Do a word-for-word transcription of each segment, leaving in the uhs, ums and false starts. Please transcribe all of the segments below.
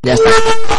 Ya está.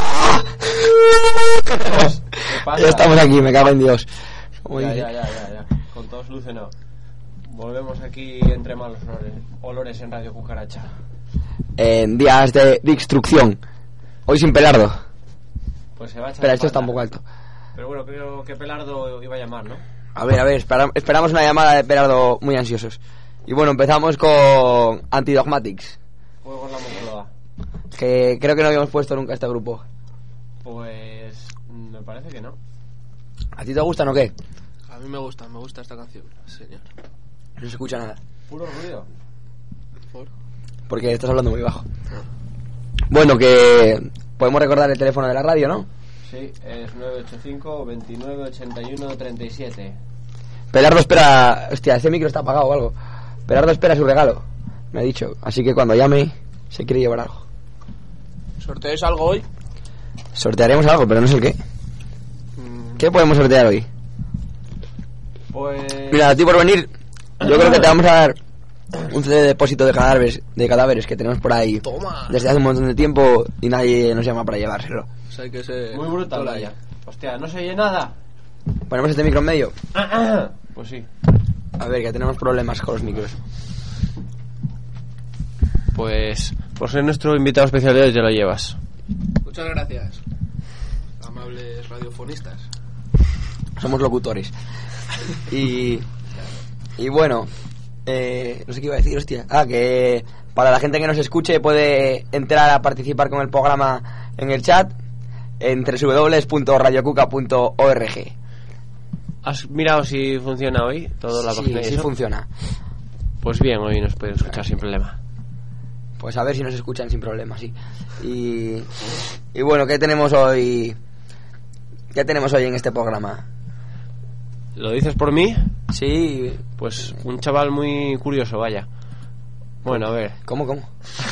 Ya estamos aquí, me cago en Dios. Ya, ya, ya, ya, ya. Con todo solucionado. Volvemos aquí entre malos olores, olores en Radio Cucaracha. En días de, de instrucción. Hoy sin Pelardo. Pues se va a echar. Espera, esto está un poco alto. Pero bueno, creo que Pelardo iba a llamar, ¿no? A ver, a ver, espera, esperamos una llamada de Pelardo muy ansiosos. Y bueno, empezamos con Antidogmatics. Juego en la Moncloa. Que creo que no habíamos puesto nunca este grupo. Pues me parece que no. ¿A ti te gustan o qué? A mí me gusta, me gusta esta canción, señor. No se escucha nada. Puro ruido. ¿Por? Porque estás hablando muy bajo. Bueno, que podemos recordar el teléfono de la radio, ¿no? Sí, es nueve ocho cinco, veintinueve, ochenta y uno, treinta y siete. Pelardo espera... Hostia, ese micro está apagado o algo. Pelardo espera su regalo, me ha dicho. Así que cuando llame, se quiere llevar algo. ¿Sorteáis algo hoy? Sortearemos algo, pero no sé el qué. Mm. ¿Qué podemos sortear hoy? Pues... Mira, a ti por venir, yo creo que te vamos a dar un C D de depósito de cadáveres, de cadáveres que tenemos por ahí. Toma. Desde hace un montón de tiempo y nadie nos llama para llevárselo. O sea, hay que ser... Muy brutal, vaya. Hostia, ¿no se oye nada? ¿Ponemos este micro en medio? Pues sí. A ver, que tenemos problemas con los micros. Pues por ser nuestro invitado especial de hoy te lo llevas. Muchas gracias, amables radiofonistas. Somos locutores. Y... Y bueno... Eh, no sé qué iba a decir, hostia. Ah, que para la gente que nos escuche puede entrar a participar con el programa en el chat en doble u doble u doble u punto radio cuca punto org. ¿Has mirado si funciona hoy toda la Sí, página? sí funciona. Pues bien, hoy nos pueden escuchar sin problema. Pues a ver si nos escuchan sin problema, sí. Y, y bueno, ¿qué tenemos hoy? ¿Qué tenemos hoy en este programa? ¿Lo dices por mí? Sí. Pues un chaval muy curioso, vaya. Bueno, a ver. ¿Cómo, cómo?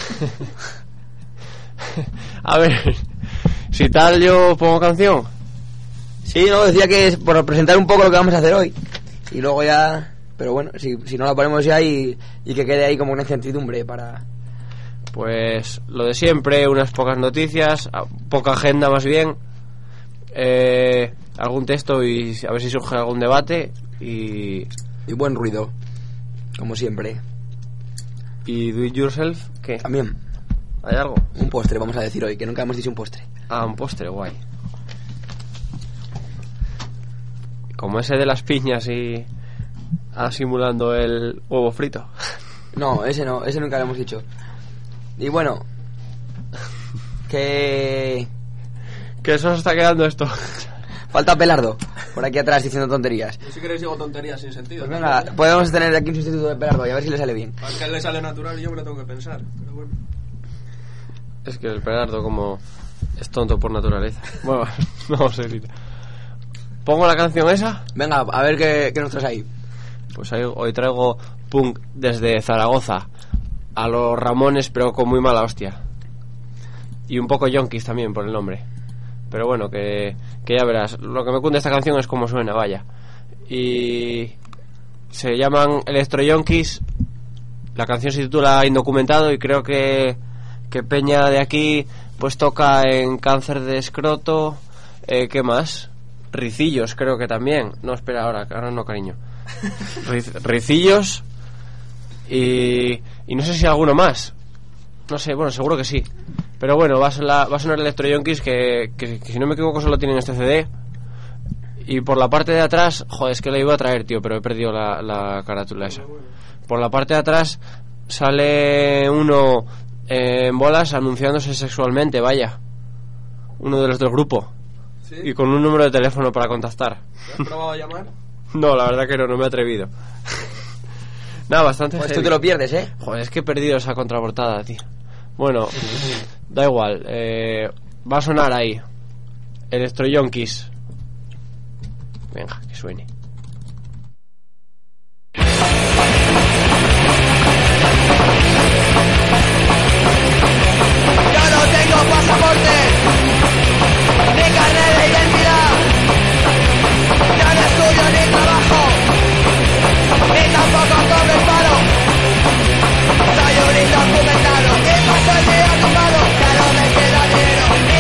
A ver, si tal yo pongo canción. Sí, no, decía que es por presentar un poco lo que vamos a hacer hoy. Y luego ya... Pero bueno, si, si no la ponemos ya y, y que quede ahí como una incertidumbre para... Pues lo de siempre, unas pocas noticias, poca agenda más bien, eh, algún texto y a ver si surge algún debate y... Y buen ruido, como siempre. ¿Y do it yourself? ¿Qué? También. ¿Hay algo? Un postre, vamos a decir hoy, que nunca hemos dicho un postre. Ah, un postre, guay. Como ese de las piñas y... Ah, simulando el huevo frito. No, ese no, ese nunca lo hemos dicho. Y bueno, que... Que eso se está quedando esto. Falta Pelardo, por aquí atrás diciendo tonterías. Yo si queréis digo tonterías sin sentido. Pues venga, podemos tener aquí un sustituto de Pelardo y a ver si le sale bien. A que a él le sale natural y yo me lo tengo que pensar, pero bueno. Es que el Pelardo como es tonto por naturaleza. Bueno, vamos a decir. ¿Pongo la canción esa? Venga, a ver qué, qué nos traes ahí. Pues hoy, hoy traigo punk desde Zaragoza. A los Ramones, pero con muy mala hostia. Y un poco yonkis también por el nombre. Pero bueno, que, que ya verás. Lo que me cunde esta canción es como suena, vaya. Y se llaman Electro Yonkis. La canción se titula Indocumentado y creo que, que Peña de aquí pues toca en Cáncer de Escroto. Eh, ¿Qué más? Ricillos creo que también. No, espera, ahora, ahora no, cariño. Riz, Ricillos y, y no sé si alguno más. No sé, bueno, seguro que sí. Pero bueno, va a sonar, va a sonar Electro Yonkis que, que, que si no me equivoco solo tienen este C D. Y por la parte de atrás, joder, es que le iba a traer, tío, pero he perdido la, la carátula esa. Por la parte de atrás sale uno eh, en bolas anunciándose sexualmente, vaya. Uno de los del grupo. ¿Sí? Y con un número de teléfono para contactar. ¿Has probado a llamar? No, la verdad que no, no me he atrevido. Nada, bastante Pues heavy. tú te lo pierdes, ¿eh? Joder, es que he perdido esa contraportada, tío. Bueno, da igual, eh, va a sonar ahí Electro Yonkis. Venga, que suene. Yo no tengo pasaporte ni carnet de identidad, ya no estudio ni trabajo, ni tampoco cobro el paro. Soy un indocumentado y paso el día tumbado, ya no me queda dinero ni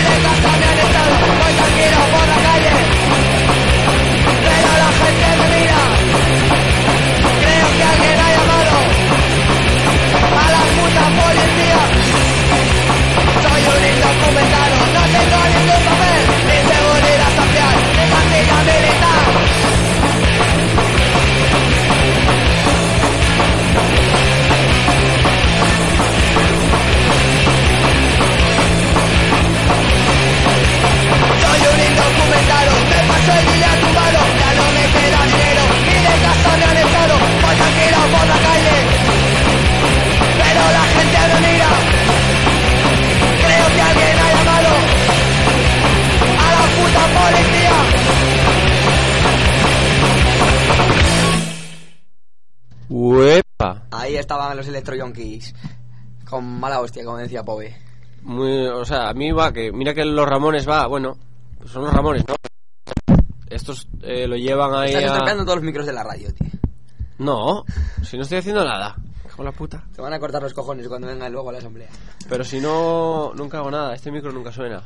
ahí estaban los electro-yonkis. Con mala hostia, como decía Pove. Muy, o sea, a mí va que... Mira que los Ramones va, bueno, pues son los Ramones, ¿no? Estos eh, lo llevan ahí Estás a... estropeando todos los micros de la radio, tío. No, si no estoy haciendo nada. Con la puta. Te van a cortar los cojones cuando venga luego a la asamblea. Pero si no, nunca hago nada. Este micro nunca suena.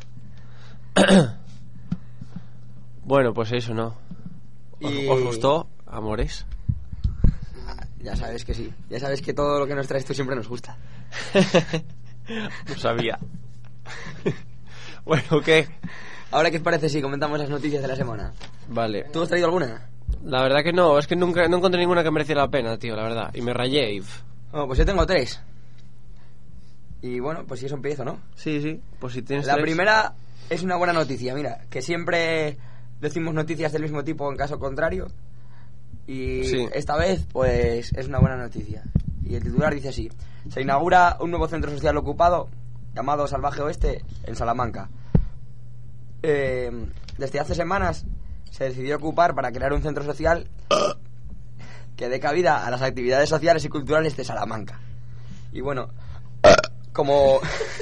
Bueno, pues eso, ¿no? ¿Os, Y- ¿os gustó, amores? Ya sabes que sí. Ya sabes que todo lo que nos traes tú siempre nos gusta. No sabía. Bueno, ¿qué? Ahora, ¿qué os parece si comentamos las noticias de la semana? Vale. ¿Tú has traído alguna? La verdad que no, es que nunca no encontré ninguna que mereciera la pena, tío, la verdad. Y me rayé. y- Oh, pues yo tengo tres. Y bueno, pues si eso empiezo, ¿no? Sí, sí, pues si tienes La tres- primera es una buena noticia, mira, que siempre decimos noticias del mismo tipo en caso contrario. Y Sí. esta vez, pues, es una buena noticia. Y el titular dice así: se inaugura un nuevo centro social ocupado llamado Salvaje Oeste en Salamanca. Eh, desde hace semanas se decidió ocupar para crear un centro social que dé cabida a las actividades sociales y culturales de Salamanca. Y bueno, como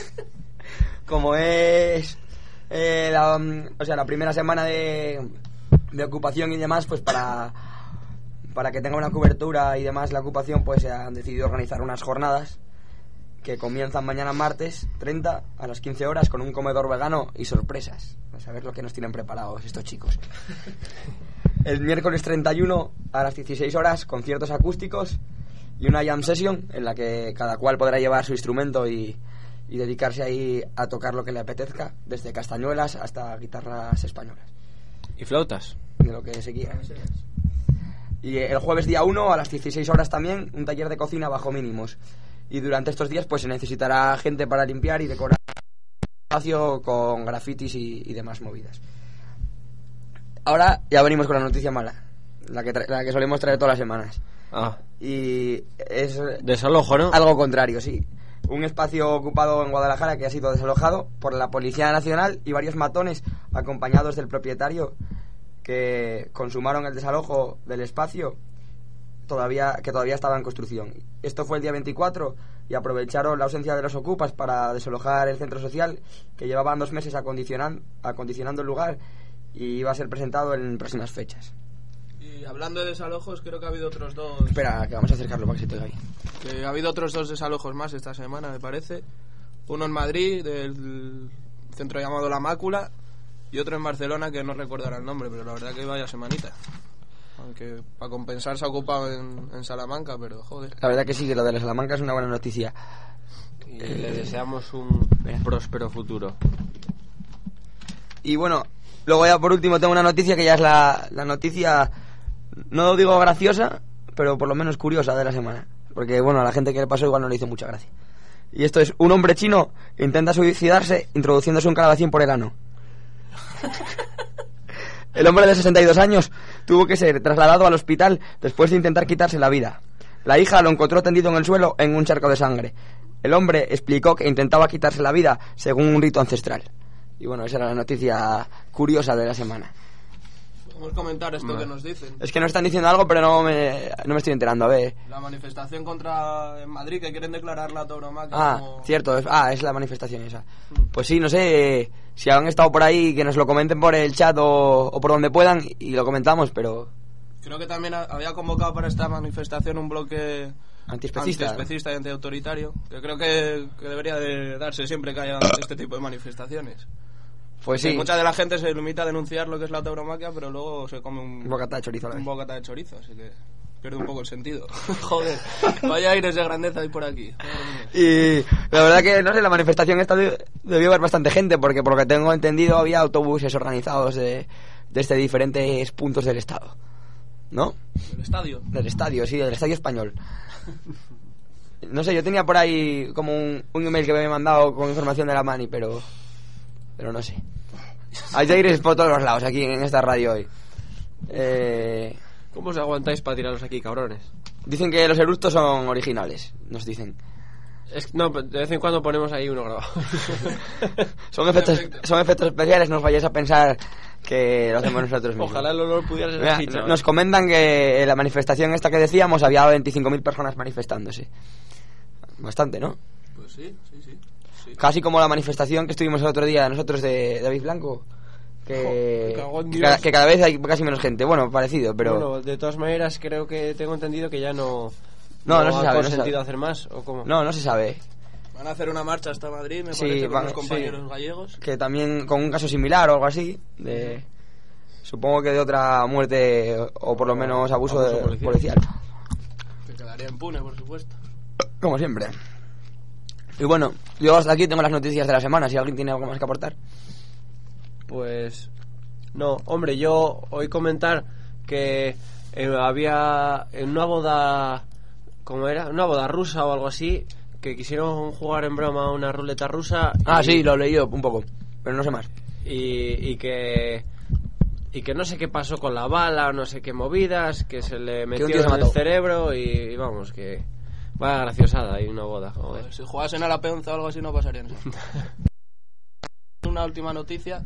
como es eh, la, o sea, la primera semana de, de ocupación y demás, pues para para que tenga una cobertura y demás la ocupación, pues se han decidido organizar unas jornadas que comienzan mañana martes treinta a las quince horas con un comedor vegano y sorpresas. Vamos a ver lo que nos tienen preparados estos chicos. El miércoles treinta y uno a las dieciséis horas, conciertos acústicos y una jam session en la que cada cual podrá llevar su instrumento y, y dedicarse ahí a tocar lo que le apetezca, desde castañuelas hasta guitarras españolas, ¿Y flautas? de lo que se quiera. Y el jueves día uno a las dieciséis horas también un taller de cocina bajo mínimos. Y durante estos días pues se necesitará gente para limpiar y decorar el espacio con grafitis y, y demás movidas. Ahora ya venimos con la noticia mala, la que, tra- la que solemos traer todas las semanas. Ah, Y es desalojo, ¿no? algo contrario, sí. Un espacio ocupado en Guadalajara que ha sido desalojado por la Policía Nacional y varios matones acompañados del propietario que consumaron el desalojo del espacio todavía que todavía estaba en construcción. Esto fue el día veinticuatro y aprovecharon la ausencia de los ocupas para desalojar el centro social que llevaban dos meses acondicionan- acondicionando el lugar y iba a ser presentado en próximas fechas. Y hablando de desalojos, creo que ha habido otros dos. Espera, que vamos a acercarlo para que se te oiga bien. Que ha habido otros dos desalojos más esta semana, me parece. Uno en Madrid, del centro llamado La Mácula, y otro en Barcelona, que no recuerdo ahora el nombre, pero la verdad que vaya semanita. Aunque para compensar se ha ocupado en, en Salamanca, pero joder. La verdad que sí, que lo de la Salamanca es una buena noticia. Y le deseamos un próspero futuro. Y bueno, luego ya por último tengo una noticia que ya es la, la noticia, no digo graciosa, pero por lo menos curiosa de la semana. Porque bueno, a la gente que le pasó igual no le hizo mucha gracia. Y esto es: un hombre chino intenta suicidarse introduciéndose un calabacín por el ano. El hombre de sesenta y dos años tuvo que ser trasladado al hospital después de intentar quitarse la vida. La hija lo encontró tendido en el suelo en un charco de sangre. El hombre explicó que intentaba quitarse la vida según un rito ancestral. Y bueno, esa era la noticia curiosa de la semana. Vamos a comentar esto Vale. que nos dicen. Es que nos están diciendo algo, pero no me, no me estoy enterando. A ver. La manifestación contra en Madrid, que quieren declarar la tauromaquia Ah, como... cierto. Es, ah, es la manifestación esa. Pues sí, no sé eh, si han estado por ahí, que nos lo comenten por el chat o, o por donde puedan y lo comentamos, pero Creo que también ha- había convocado para esta manifestación un bloque antiespecista. antiespecista y antiautoritario, que creo que, que debería de darse siempre que haya este tipo de manifestaciones. Pues Que sí, mucha de la gente se limita a denunciar lo que es la tauromaquia, pero luego se come un, un bocata de chorizo a la un vez. bocata de chorizo, así que pierde un poco el sentido. Joder, vaya aires de grandeza hay por aquí. Madre mía. Y la verdad que, no sé, la manifestación esta de- debió haber bastante gente, porque por lo que tengo entendido había autobuses organizados de, desde diferentes puntos del estado. ¿No? El estadio. Del estadio, sí, del estadio español. No sé, yo tenía por ahí como un, un email que me había mandado con información de la mani, pero pero no sé. Hay aires por todos los lados aquí en esta radio hoy. Eh, ¿Cómo os aguantáis para tirarlos aquí, cabrones? dicen que los eructos son originales, nos dicen. Es, no, de vez en cuando ponemos ahí uno grabado. Son efectos, son efectos especiales, no os vayáis a pensar que lo hacemos nosotros mismos. Ojalá el olor pudiera ser Mira, así, chaval. nos comentan que en la manifestación esta que decíamos había veinticinco mil personas manifestándose. Bastante, ¿no? Pues sí, sí, sí. sí. Casi como la manifestación que estuvimos el otro día nosotros de David Blanco. Que, Jo, me cago en que, Dios. cada, que cada vez hay casi menos gente. Bueno, parecido, pero... Bueno, de todas maneras creo que tengo entendido que ya no... No, no se ha sabe, no se consentido sabe. hacer más, ¿o cómo? No, no se sabe. Van a hacer una marcha hasta Madrid, me Sí, parece, con van- los compañeros sí. gallegos. Que también con un caso similar o algo así. De, supongo que de otra muerte o por lo menos abuso, Abuso de- policial. policial. Que quedaría impune, por supuesto. Como siempre. Y bueno, yo hasta aquí tengo las noticias de la semana. Si alguien tiene algo más que aportar. Pues... No, hombre, yo hoy comentar que eh, había en una boda... ¿Cómo era? Una boda rusa o algo así, que quisieron jugar en broma una ruleta rusa. Ah, y, sí, lo he leído un poco. Pero no sé más. Y, y que... Y que no sé qué pasó con la bala, no sé qué movidas, que se le un metió tío se en el mató. cerebro y, y vamos, que... Vaya graciosada y una boda, joder. Joder, si jugasen a la peonza o algo así no pasarían eso. Una última noticia.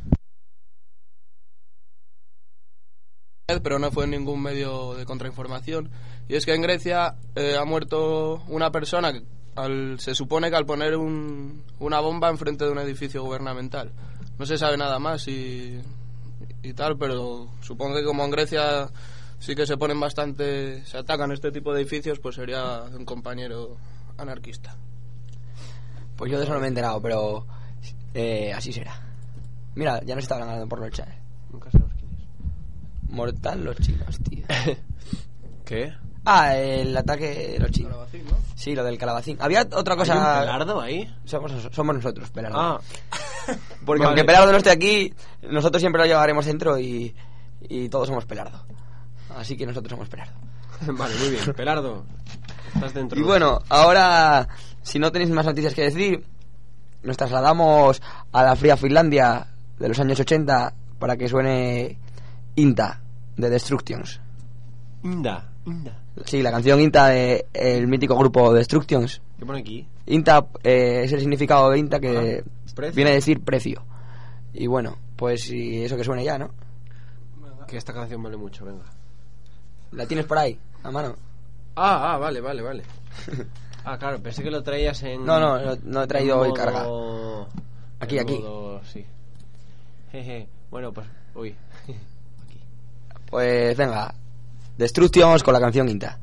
Pero no fue en ningún medio de contrainformación. Y es que en Grecia eh, ha muerto una persona que al, se supone que al poner un, una bomba enfrente de un edificio gubernamental. No se sabe nada más y, y tal, pero supongo que como en Grecia sí que se ponen bastante, se atacan este tipo de edificios, pues sería un compañero anarquista. Pues yo de eso no me he enterado, pero eh, así será. Mira, ya nos estaban ganando por los chats. Nunca sabemos quién es. Mortal los chinos, tío. ¿Qué? Ah, el ataque de los chinos. Calabacín, ¿no? Sí, lo del calabacín. Había otra cosa... ¿Hay un pelardo ahí? Somos, somos nosotros, Pelardo. Ah, Porque vale. aunque Pelardo no esté aquí, nosotros siempre lo llevaremos dentro y, y todos somos Pelardo. Así que nosotros somos Pelardo. Vale, muy bien. Pelardo, estás dentro. Y bueno, ahora, si no tenéis más noticias que decir, nos trasladamos a la fría Finlandia de los años ochenta para que suene Inta, de Destructions. Inda, Inda. Sí, la canción Inta del mítico grupo Destructions. ¿Qué pone aquí? Inta eh, es el significado de Inta, que Ah, precio. viene a decir precio. Y bueno, pues si eso que suene ya, ¿no? Que esta canción vale mucho, venga. ¿La tienes por ahí, a mano? Ah, ah, vale, vale, vale. Ah, claro, pensé que lo traías en... No, no, no, no he traído en hoy modo- carga. Aquí, en aquí. modo- sí. Jeje. Bueno, pues, uy. Aquí. Pues venga, Destructions con la canción Inta.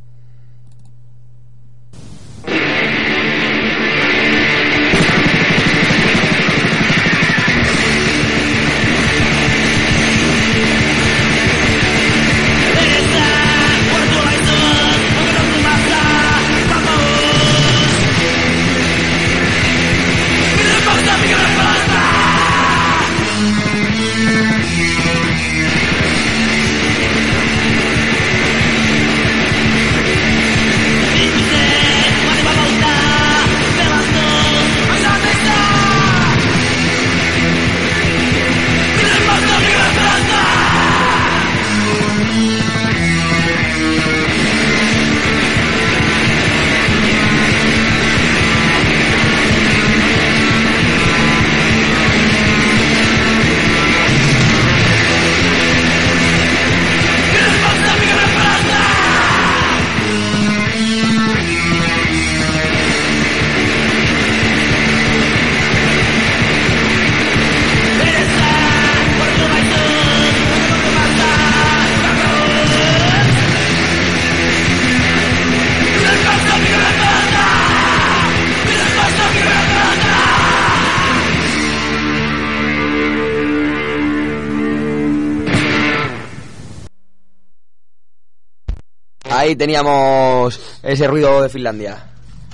Ahí teníamos ese ruido de Finlandia.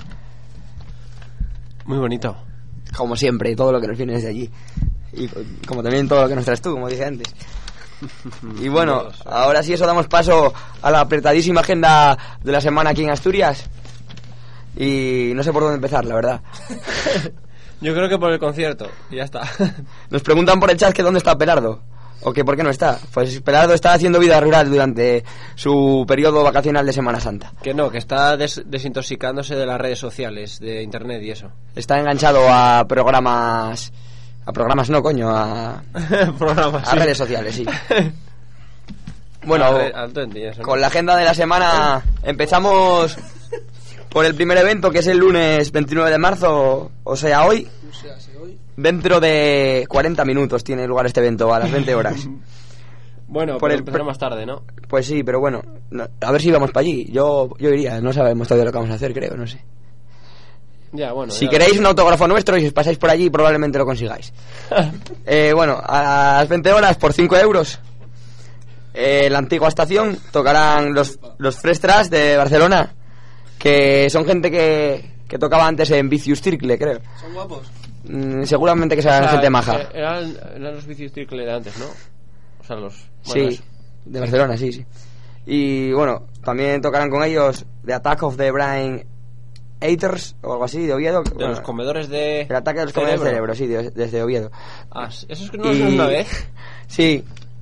Muy bonito. Como siempre, todo lo que nos viene desde allí. Y como también todo lo que nos traes tú, como dije antes. Y bueno, ahora sí, eso damos paso a la apretadísima agenda de la semana aquí en Asturias. Y no sé por dónde empezar, la verdad. Yo creo que por el concierto, y ya está. Nos preguntan por el chat que dónde está Pelardo. O que por qué no está. Pues Pelardo está haciendo vida rural durante su periodo vacacional de Semana Santa. Que no, que está des- desintoxicándose de las redes sociales, de internet y eso. Está enganchado a programas A programas no, coño, a, Programas, a sí. redes sociales, sí. Bueno, A ver, alto en ti, eso, ¿no? con la agenda de la semana empezamos por el primer evento, que es el lunes veintinueve de marzo, o sea, hoy. O sea, si hoy... Dentro de cuarenta minutos tiene lugar este evento, a las veinte horas. Bueno, por por el- empezar más tarde, ¿no? Pues sí, pero bueno, no- a ver si vamos para allí. Yo, yo iría, no sabemos todavía lo que vamos a hacer, creo, no sé. Ya, bueno. Si ya- queréis un autógrafo nuestro y os pasáis por allí, probablemente lo consigáis. Eh, bueno, a las veinte horas por cinco euros, eh, en la antigua estación tocarán los, los Fresh Trash de Barcelona, que son gente que, que tocaba antes en Vicious Circle, creo. ¿Son guapos? Mm, seguramente que serán O sea, gente maja. eh, Eran, eran los Vicious Circle de antes, ¿no? O sea, los... bueno, Sí, eso. de Barcelona, sí, sí. Y bueno, también tocarán con ellos The Attack of the Brain Eaters o algo así, de Oviedo. De Bueno, los comedores de... el ataque de los comedores de cerebro, sí, de- desde Oviedo. Ah, ¿eso es que no lo hacemos una vez? Sí.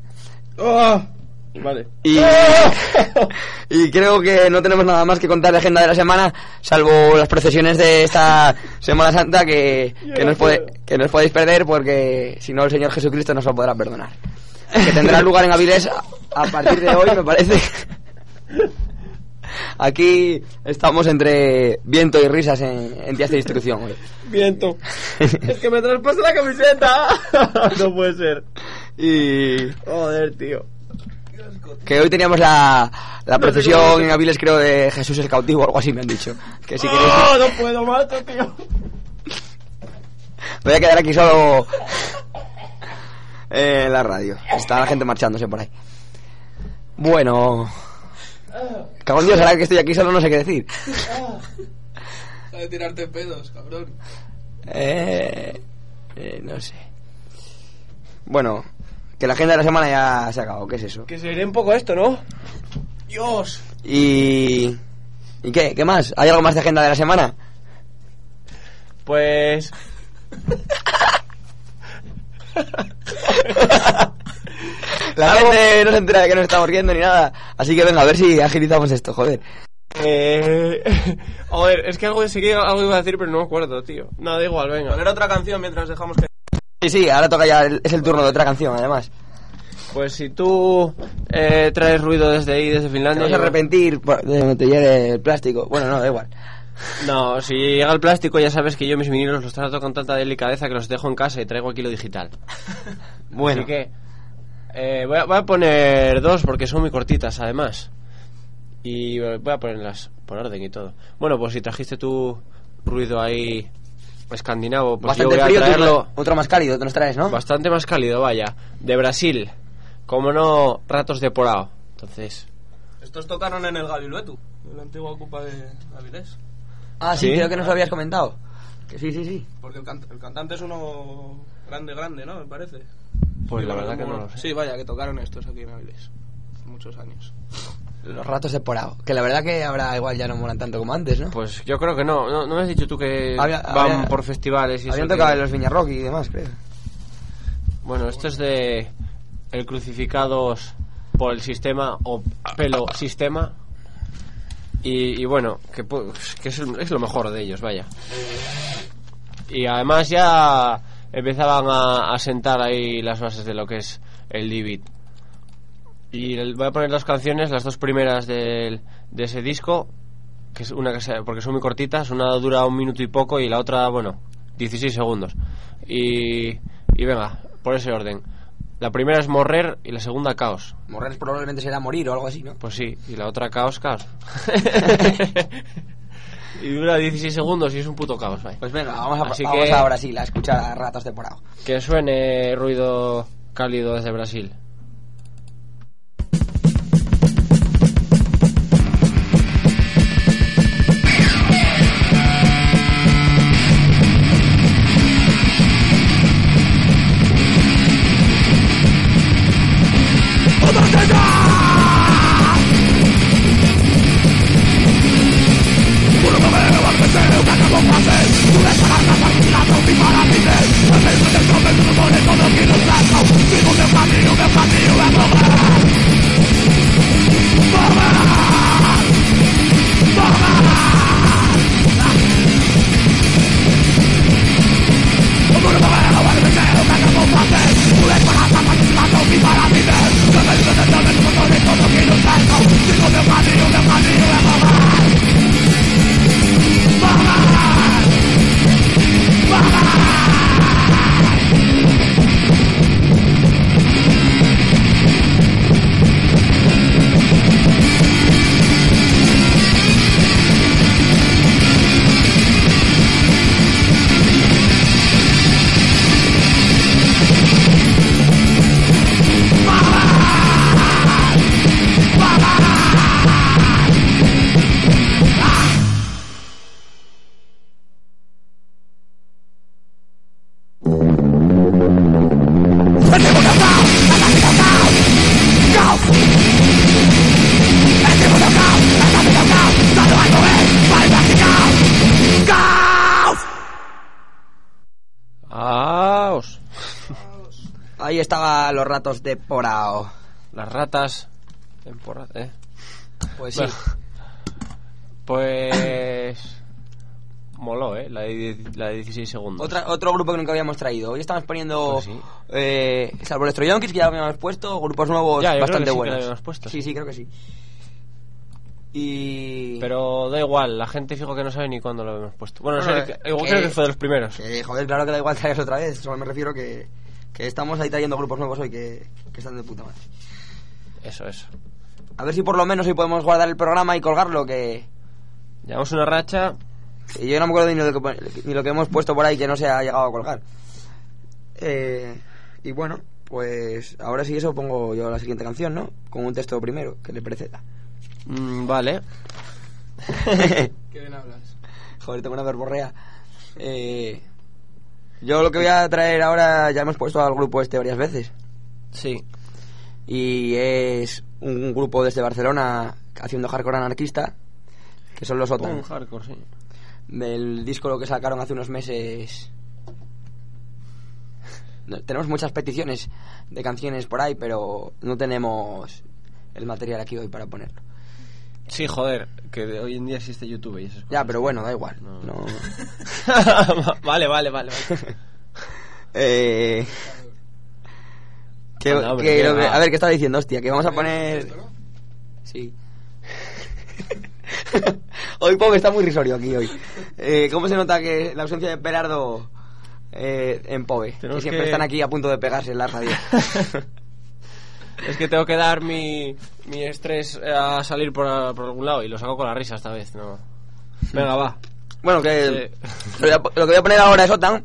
Vale. Y, y creo que no tenemos nada más que contar de agenda de la semana, salvo las procesiones de esta Semana Santa que, que, nos, puede, que nos podéis perder, porque si no el Señor Jesucristo nos lo podrá perdonar. Que tendrá lugar en Avilés a, a partir de hoy, me parece. Aquí estamos entre viento y risas en, en días de instrucción hoy. Viento. Es que me traspasa la camiseta. No puede ser. Y Joder, tío. que hoy teníamos la, la procesión en Avilés, creo, de Jesús el cautivo o algo así me han dicho. Que si queréis... ¡Oh, no puedo, macho, tío! Voy a quedar aquí solo en la radio. Está la gente marchándose por ahí. Bueno, cago en Dios, ahora que estoy aquí solo no sé qué decir. Sabe tirarte pedos, cabrón. Eh, eh, no sé. Bueno, que la agenda de la semana ya se ha acabado. ¿Qué es eso? Que se iré un poco esto, ¿no? ¡Dios! Y... ¿Y qué? ¿Qué más? ¿Hay algo más de agenda de la semana? Pues... La gente no se entera de que nos estamos riendo ni nada. Así que venga, a ver si agilizamos esto, joder. Eh... Joder, es que algo, sí que algo iba a decir, pero no me acuerdo, tío. Nada, da igual, venga. Poner otra canción mientras dejamos que... Sí, sí, ahora toca ya, el- es el turno de otra canción, además. Pues si tú eh, traes ruido desde ahí, desde Te Finlandia... vas a yo- arrepentir por- de donde te llegue el plástico. Bueno, no, da igual. No, si llega el plástico ya sabes que yo mis vinilos los trato con tanta delicadeza que los dejo en casa y traigo aquí lo digital. Bueno, Así que eh, voy, a, voy a poner dos porque son muy cortitas además. Y voy a ponerlas por orden y todo. Bueno, pues si trajiste tu ruido ahí escandinavo, pues yo bastante voy a frío, tú traerlo otro, otro más cálido te nos traes, ¿no? bastante más cálido, vaya. De Brasil. Como no, Ratos de Porao. Entonces... Estos tocaron en el Gabiluetu, en la antigua ocupa de Avilés. Ah, sí, ¿Sí? creo que nos lo habías comentado. Que sí, sí, sí. Porque el, can- el cantante es uno grande, grande, ¿no? Me parece. Pues Sí, la bueno, verdad que como- no lo sé. Sí, vaya, que tocaron estos aquí en Avilés. Hace muchos años. Los ratos de porao. Que la verdad que ahora igual ya no molan tanto como antes, ¿no? Pues yo creo que no. ¿No, no me has dicho tú que Había- van había- por festivales y Habían eso? tocado que- en los Viña Rock y demás, creo. Bueno, esto es de el crucificados por el sistema o pelo sistema. Y, y bueno, que, pues, que es, es lo mejor de ellos, vaya. Y además ya empezaban a, a sentar ahí las bases de lo que es el D-Beat. Y el- voy a poner dos canciones, las dos primeras del, de ese disco, que es una que se- porque son muy cortitas, una dura un minuto y poco y la otra, bueno, dieciséis segundos. Y, y venga, por ese orden. La primera es Morrer y la segunda Caos. Morrer probablemente será morir o algo así, ¿no? Pues sí, y la otra Caos, Caos. Y dura dieciséis segundos y es un puto caos, vaya. Pues venga, vamos a, Así vamos que- a Brasil a escuchar a ratos de porao. Que suene ruido cálido desde Brasil. Vivo de camino, de Aos. Ahí estaban los ratos de Porao. Las ratas. En porra, eh. Pues sí. Bueno, pues. Moló, eh. La de, la de dieciséis segundos. Otra, otro grupo que nunca habíamos traído. Hoy estamos poniendo. Pues sí. eh, salvo Electro Yonkis, que ya lo habíamos puesto. Grupos nuevos Ya, yo creo bastante que sí que buenos. lo habíamos puesto, sí, sí. sí, creo que sí. Y. Pero da igual, la gente fijo que no sabe ni cuándo lo hemos puesto. Bueno, Bueno, no sé, eh, igual que- creo que fue de los primeros. Que, joder, claro que da igual traerlos otra vez. Solo me refiero que, que estamos ahí trayendo grupos nuevos hoy que, que están de puta madre. Eso, eso. A ver si por lo menos hoy podemos guardar el programa y colgarlo, que, Llevamos una racha. que yo no me acuerdo ni lo que, pon- ni lo que hemos puesto por ahí que no se ha llegado a colgar. Eh, y bueno, pues ahora sí eso pongo yo la siguiente canción, ¿no? Con un texto primero, que le preceda. Mm, vale. Qué bien hablas. Joder, tengo una verborrea. Eh, yo lo que voy a traer ahora, ya hemos puesto al grupo este varias veces. Sí. Y es un grupo desde Barcelona haciendo hardcore anarquista, que son los Un Otan. hardcore, sí. Del disco lo que sacaron hace unos meses. No, tenemos muchas peticiones de canciones por ahí, pero no tenemos el material aquí hoy para ponerlo. Sí, joder, que de hoy en día existe YouTube y esas cosas. Ya, pero bueno, da igual. No. No. vale, vale, vale, vale. Eh, que, Anda, hombre, que que lo que- va. a ver, ¿qué estaba diciendo? Hostia, que vamos a poner... ¿Esto, no? Sí. Hoy Pau está muy risorio aquí hoy. Eh, ¿Cómo se nota que la ausencia de Perardo eh, en Pove? Que Tenemos siempre que- están aquí a punto de pegarse en la radio. Es que tengo que dar mi, mi estrés a salir por, por algún lado y lo saco con la risa esta vez, no. Venga, va. Bueno, que Sí. lo, voy a- lo que voy a poner ahora es Otan.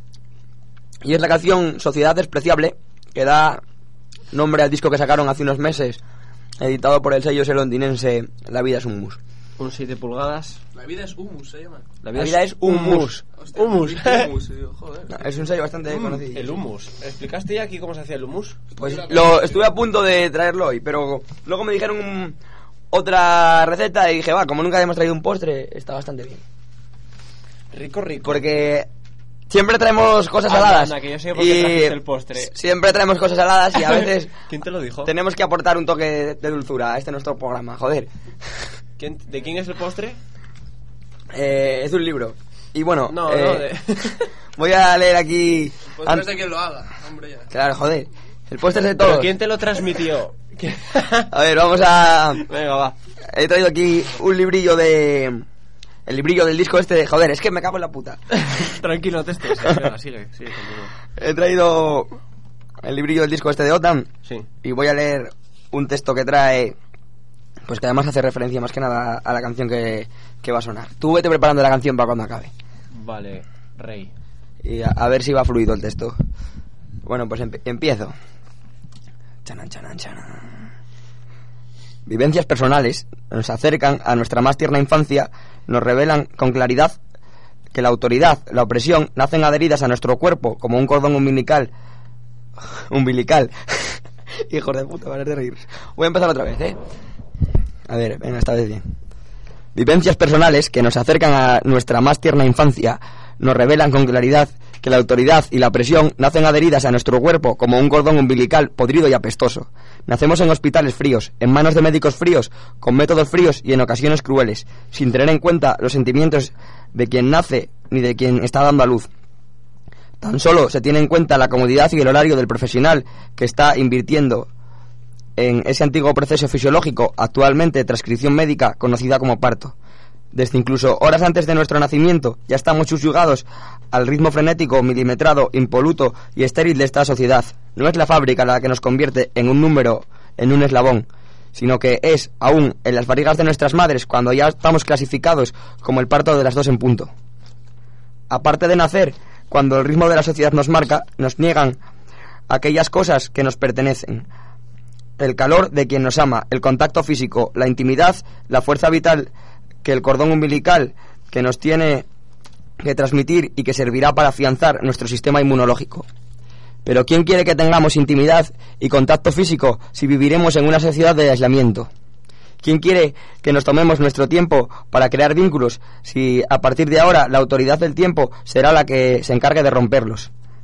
Y es la canción Sociedad Despreciable, que da nombre al disco que sacaron hace unos meses, editado por el sello londinense La Vida es un mus. Un siete pulgadas. La vida es humus, se llama. La La vida es un mus. Hostia, Humus. humus, y digo, joder. No, es un sello bastante Mm, conocido. el humus. ¿Explicaste ya aquí cómo se hacía el humus? Pues lo estuve a punto de traerlo hoy, pero luego me dijeron un- otra receta y dije, va, como nunca hemos traído un postre, está bastante bien. Rico, rico. Porque siempre traemos cosas Anda, saladas. anda, que yo sé por qué y trajiste el postre. siempre traemos cosas saladas y a veces ¿Quién te lo dijo? tenemos que aportar un toque de, de dulzura a este nuestro programa, joder. ¿Quién- ¿De quién es el postre? Eh, es un libro. Y bueno, No, eh, no, de... voy a leer aquí... Pues an- no es de quien lo haga, hombre, ya. Claro, joder. El postre es de ¿Pero todos. quién te lo transmitió? ¿Qué? A ver, vamos a... Venga, va. He traído aquí un librillo de... El librillo del disco este de... Joder, es que me cago en la puta. Tranquilo, te estés. Venga, sigue, sigue, continúa. He traído el librillo del disco este de Otan Sí. y voy a leer un texto que trae... Pues que además hace referencia más que nada a la canción que, que va a sonar. Tú vete preparando la canción para cuando acabe. Vale, rey. Y a, a ver si va fluido el texto. Bueno, pues empe- empiezo. Chanan, chanan, chanan. Vivencias personales nos acercan a nuestra más tierna infancia, nos revelan con claridad que la autoridad, la opresión, nacen adheridas a nuestro cuerpo como un cordón umbilical. Umbilical. Hijos de puta, van de reír. Voy a empezar otra vez, ¿eh? A ver, venga, esta vez bien. Vivencias personales que nos acercan a nuestra más tierna infancia nos revelan con claridad que la autoridad y la presión nacen adheridas a nuestro cuerpo como un cordón umbilical podrido y apestoso. Nacemos en hospitales fríos, en manos de médicos fríos, con métodos fríos y en ocasiones crueles, sin tener en cuenta los sentimientos de quien nace ni de quien está dando a luz. Tan solo se tiene en cuenta la comodidad y el horario del profesional que está invirtiendo en ese antiguo proceso fisiológico, actualmente transcripción médica, conocida como parto. Desde incluso horas antes de nuestro nacimiento ya estamos subyugados al ritmo frenético, milimetrado, impoluto y estéril de esta sociedad. No es la fábrica la que nos convierte en un número, en un eslabón, sino que es aún en las barrigas de nuestras madres cuando ya estamos clasificados como el parto de las dos en punto. Aparte de nacer, cuando el ritmo de la sociedad nos marca, nos niegan aquellas cosas que nos pertenecen. El calor de quien nos ama, el contacto físico, la intimidad, la fuerza vital que el cordón umbilical que nos tiene que transmitir y que servirá para afianzar nuestro sistema inmunológico. Pero ¿quién quiere que tengamos intimidad y contacto físico si viviremos en una sociedad de aislamiento? ¿Quién quiere que nos tomemos nuestro tiempo para crear vínculos si a partir de ahora la autoridad del tiempo será la que se encargue de romperlos?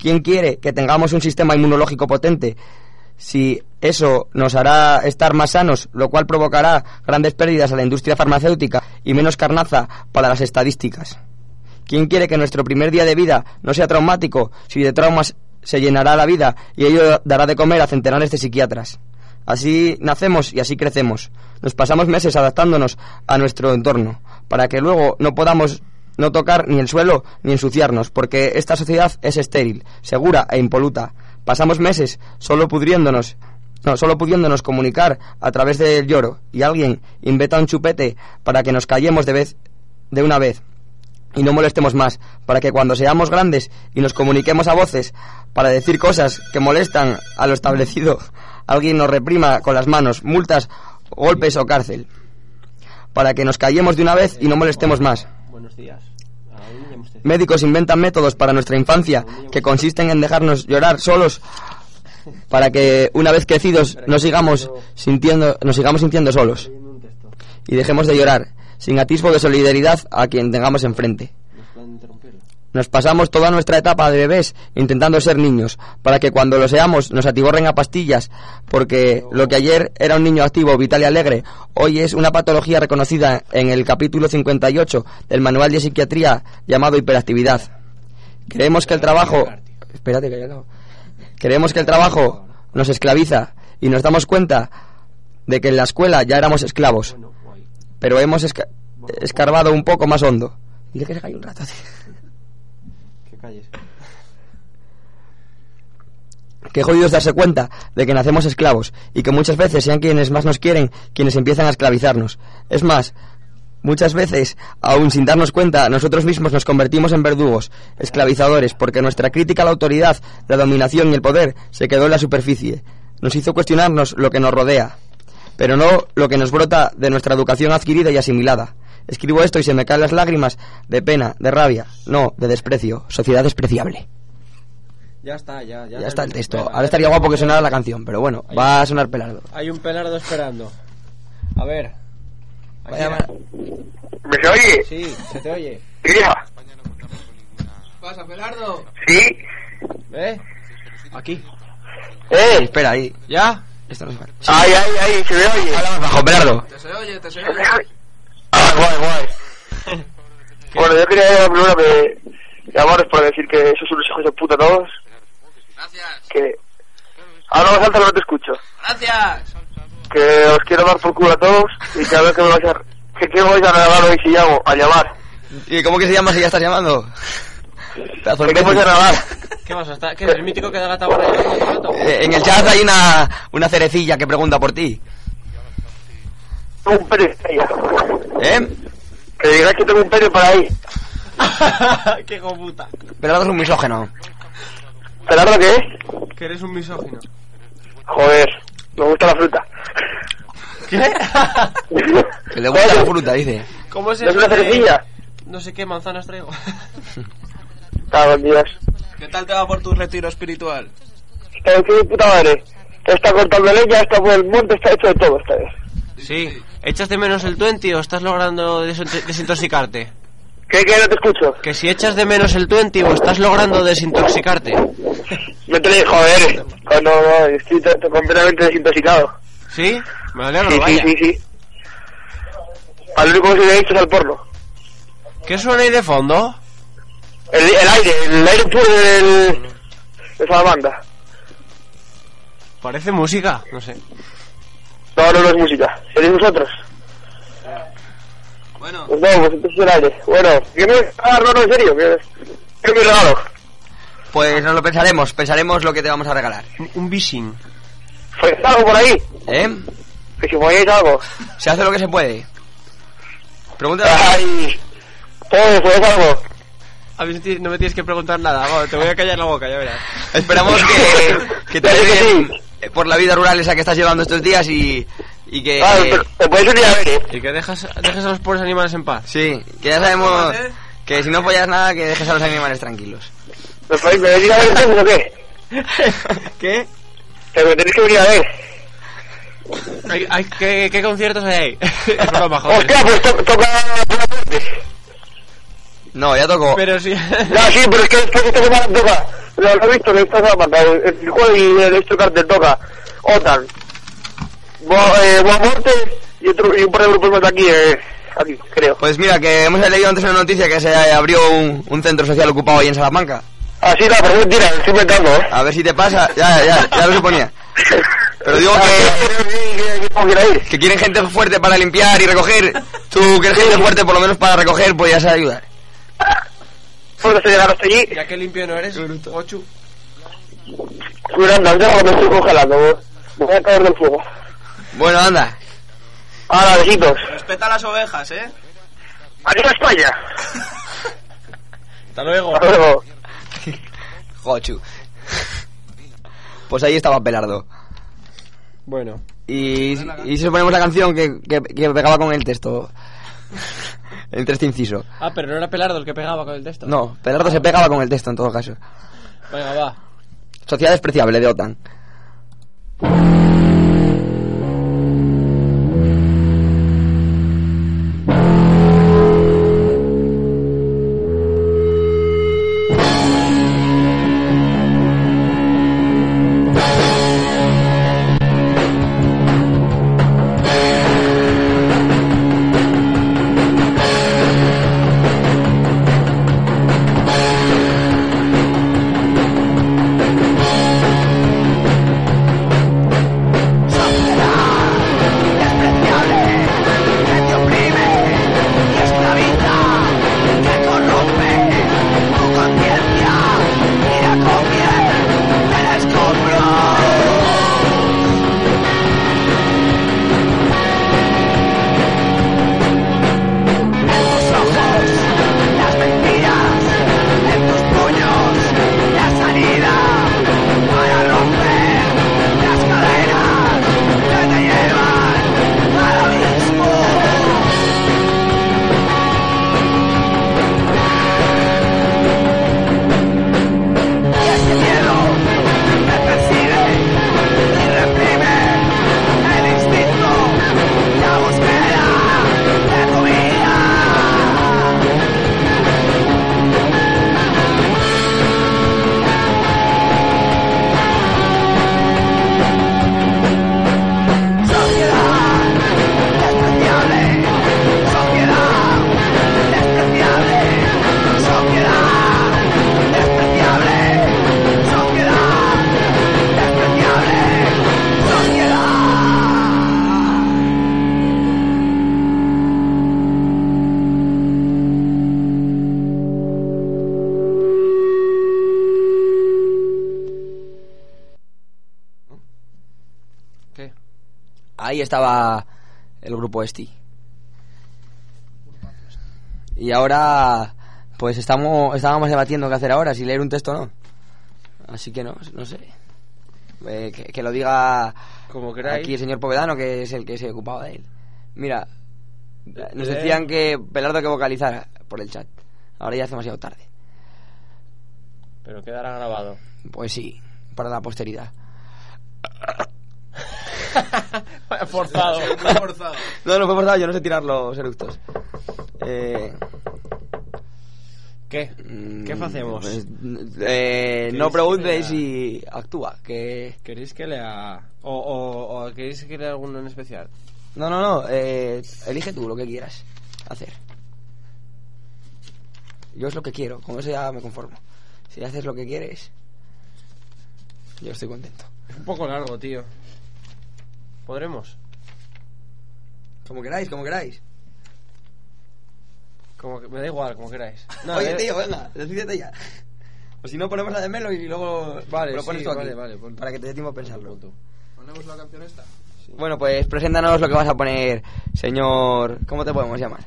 ¿Quién quiere que tengamos un sistema inmunológico potente? Si eso nos hará estar más sanos, lo cual provocará grandes pérdidas a la industria farmacéutica y menos carnaza para las estadísticas. ¿Quién quiere que nuestro primer día de vida no sea traumático, si de traumas se llenará la vida y ello dará de comer a centenares de psiquiatras? Así nacemos y así crecemos. Nos pasamos meses adaptándonos a nuestro entorno, para que luego no podamos no tocar ni el suelo ni ensuciarnos, porque esta sociedad es estéril, segura e impoluta. Pasamos meses solo pudriéndonos, no, solo pudiéndonos comunicar a través del lloro, y alguien inventa un chupete para que nos callemos de vez, de una vez, y no molestemos más, para que cuando seamos grandes y nos comuniquemos a voces para decir cosas que molestan a lo establecido, alguien nos reprima con las manos, multas, golpes o cárcel, para que nos callemos de una vez y no molestemos más. Buenos días. Médicos inventan métodos para nuestra infancia que consisten en dejarnos llorar solos para que una vez crecidos nos sigamos sintiendo, nos sigamos sintiendo solos y dejemos de llorar sin atisbo de solidaridad a quien tengamos enfrente. Nos pasamos toda nuestra etapa de bebés intentando ser niños, para que cuando lo seamos nos atiborren a pastillas, porque lo que ayer era un niño activo, vital y alegre, hoy es una patología reconocida en el capítulo cincuenta y ocho del Manual de Psiquiatría llamado hiperactividad. Creemos que el trabajo... Espérate que ya acabo. Creemos que el trabajo nos esclaviza y nos damos cuenta de que en la escuela ya éramos esclavos, pero hemos esca- escarbado un poco más hondo. Dile que se cae un rato, tío. Calles. Qué jodido es darse cuenta de que nacemos esclavos y que muchas veces sean quienes más nos quieren quienes empiezan a esclavizarnos. Es más, muchas veces, aún sin darnos cuenta, nosotros mismos nos convertimos en verdugos, esclavizadores, porque nuestra crítica a la autoridad, la dominación y el poder se quedó en la superficie. Nos hizo cuestionarnos lo que nos rodea, pero no lo que nos brota de nuestra educación adquirida y asimilada. Escribo esto y se me caen las lágrimas de pena, de rabia, no, de desprecio. Sociedad despreciable. Ya está, ya, ya. Ya está el texto. Ahora estaría guapo que sonara la canción, pero bueno, va a sonar Pelardo. Hay un Pelardo esperando. A ver. Vaya ma- ¿Me se oye? Sí, se te oye. ¿Qué hija? ¿Pasa, Pelardo? ¿Sí? ¿Eh? Aquí. ¿Eh? Espera, ahí. ¿Ya? Esto no es vale. Ahí, ahí, ahí, se me oye. Habla más bajo, Pelardo. Te se oye, te se oye. Ah, guay, guay. Bueno, yo quería primero que llamaros para decir que sois unos hijos de puta todos. Gracias. Que... Habla más alto, no te escucho. Gracias. Que os quiero dar por culo a todos y que a ver que me vais a... Que qué me vais a regalar hoy si llamo, a llamar. ¿Y cómo que se llama si ya estás llamando? Pedazo de ¿Qué me vais a imbécil. regalar? ¿Qué vas a estar? ¿Qué es el mítico que da la tabarra y el gato? Eh, En el chat hay una, una cerecilla que pregunta por ti. Tengo un pene para ella. ¿Eh? Que digáis que tengo un pene para ahí. ¡Qué hijo puta! Pelardo es un misógeno. ¿Pelardo qué es? Que eres un misógino. Joder, me gusta la fruta. ¿Qué? Que le gusta la fruta, dice. ¿Cómo es ¿No es eso una de- cerecilla? No sé qué manzanas traigo. Cago en Dios. ¿Qué tal te va por tu retiro espiritual? Está de puta madre. Está cortando leña, está por el monte, está hecho de todo esta vez. Sí. ¿Echas de menos el twenty o estás logrando des- desintoxicarte? ¿Qué, qué? No te escucho. Que si echas de menos el twenty o estás logrando desintoxicarte. No te le... Joder. No, no, estoy to- to- completamente desintoxicado. ¿Sí? Me alegro, Sí, sí, vaya. sí, sí. Al único que se le ha visto es al porno. ¿Qué suena ahí de fondo? El, el aire, el aire puro del... de Salamanca. Parece música, no sé. No, no, no es música. ¿Seréis vosotros? Bueno, Pues no, pues entonces es el aire. Bueno, ¿qué me... Ah, no, no, en serio. ¿Qué, qué me regalo? Pues nos lo pensaremos, pensaremos lo que te vamos a regalar. Un, un bising. ¿Pues algo por ahí? ¿Eh? Que si folláis algo. Se hace lo que se puede. Pregúntale. Ay... Todo, pues algo. A mí no me tienes que preguntar nada, vamos, te voy a callar la boca, ya verás. Esperamos que, que te Pero vaya que bien por la vida rural esa que estás llevando estos días y, y que... Ah, pero te puedes unir a ver, ¿eh? Y que dejas, dejes a los pobres animales en paz. Sí, que ya sabemos que si no follas nada, que dejes a los animales tranquilos. ¿Me podéis venir a ver entonces o qué? ¿Qué? Que me tenéis que venir a ver. Hay, hay, ¿qué, ¿Qué conciertos hay ahí? Es broma, joder. Hostia, pues to toca una parte. No, ya tocó. Pero si... No, sí, pero es que después de tocar toca. Lo, lo he visto que estás apartado. El, el juego y el este cartel toca OTAN, Boa eh, Morte y, otro, y un par de grupos más de aquí, eh, aquí, creo. Pues mira, que hemos leído antes una noticia que se abrió un, un centro social ocupado ahí en Salamanca. Ah, sí, no, pero es mentira, estoy inventando, ¿eh? A ver si te pasa. Ya, ya, ya lo suponía. Pero digo que, que quieren gente fuerte para limpiar y recoger. Tú que eres gente fuerte por lo menos para recoger, pues ya se ayudar. ¿Puedes llegar hasta allí? Ya que limpio no eres, Ochu. Cuidado, anda, me estoy congelando. Me voy a caer del fuego. Bueno, anda. Ahora, besitos. Respeta las ovejas, ¿eh? ¡Arriba España! Hasta luego. Hasta luego. Jochu. Pues ahí estaba Pelardo. Bueno. Y, y si ponemos la canción que, que, que pegaba con el texto. El texto inciso. Ah, pero no era Pelardo el que pegaba con el texto. No, Pelardo se pegaba con el texto en todo caso. Venga, va. Sociedad despreciable de OTAN. Ahí estaba el grupo Esti. Y ahora pues estamos estábamos debatiendo qué hacer ahora, si leer un texto o no. Así que no, no sé. Eh, que, que lo diga como queráis. Aquí el señor Povedano, que es el que se ocupaba de él. Mira, nos decían que Pelardo que vocalizara por el chat. Ahora ya es demasiado tarde. Pero quedará grabado. Pues sí, para la posteridad. Forzado. Muy forzado. No, no fue forzado, yo no sé tirar los eructos. Eh... ¿Qué? ¿Qué hacemos? Pues, eh, no preguntes y actúa. Que... ¿Queréis que lea? O, o, o queréis que lea alguno en especial? No, no, no. Eh, elige tú lo que quieras hacer. Yo es lo que quiero. Con eso ya me conformo. Si haces lo que quieres, yo estoy contento. Es un poco largo, tío. ¿Podremos? Como queráis, como queráis. Como que, me da igual, como queráis. No, Oye, eh... tío, venga, decídete ya. O si no, ponemos la de Melo y luego vale, lo pones sí, tú aquí. Vale, vale, pon, para que te dé tiempo a pensarlo. ¿Ponemos la canción esta? Sí. Bueno, pues preséntanos lo que vas a poner, señor... ¿Cómo te podemos llamar?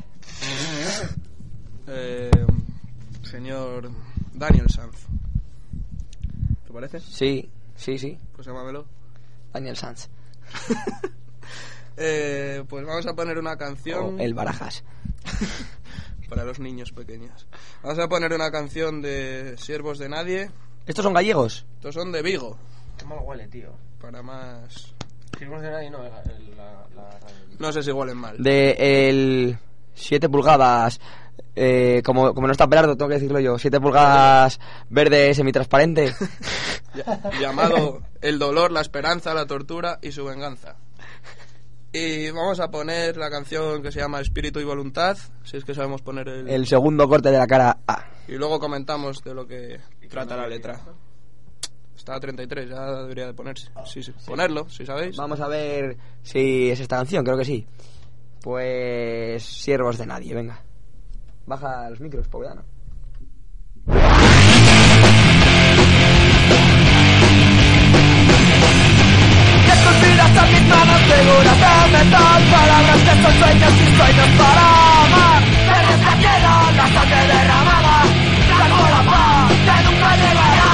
Eh, señor Daniel Sanz. ¿Te parece? Sí, sí, sí. Pues llámamelo. Daniel Sanz. eh, pues vamos a poner una canción... O el Barajas. Para los niños pequeños. Vamos a poner una canción de Siervos de Nadie. ¿Estos son gallegos? Estos son de Vigo. Qué mal huele, tío. Para más... Siervos de Nadie, no, la, la, la radio. No sé si huelen mal. De el... siete pulgadas, eh, como, como no está Belardo, tengo que decirlo yo, siete pulgadas verde semitransparente. Llamado El dolor, la esperanza, la tortura y su venganza. Y vamos a poner la canción que se llama Espíritu y Voluntad, si es que sabemos poner el... El segundo corte de la cara A. Y luego comentamos de lo que trata la letra. Está a treinta y tres, ya debería de ponerse. Sí, sí. Ponerlo, si sabéis. Vamos a ver si es esta canción, creo que sí. Pues Siervos de Nadie, venga. Baja los micros, Povedano. Esculpidas a mis manos, figuras de metal, palabras que son sueños y sueños para amar. Desde esta tierra, la sangre derramada, salvo la paz que nunca llegará.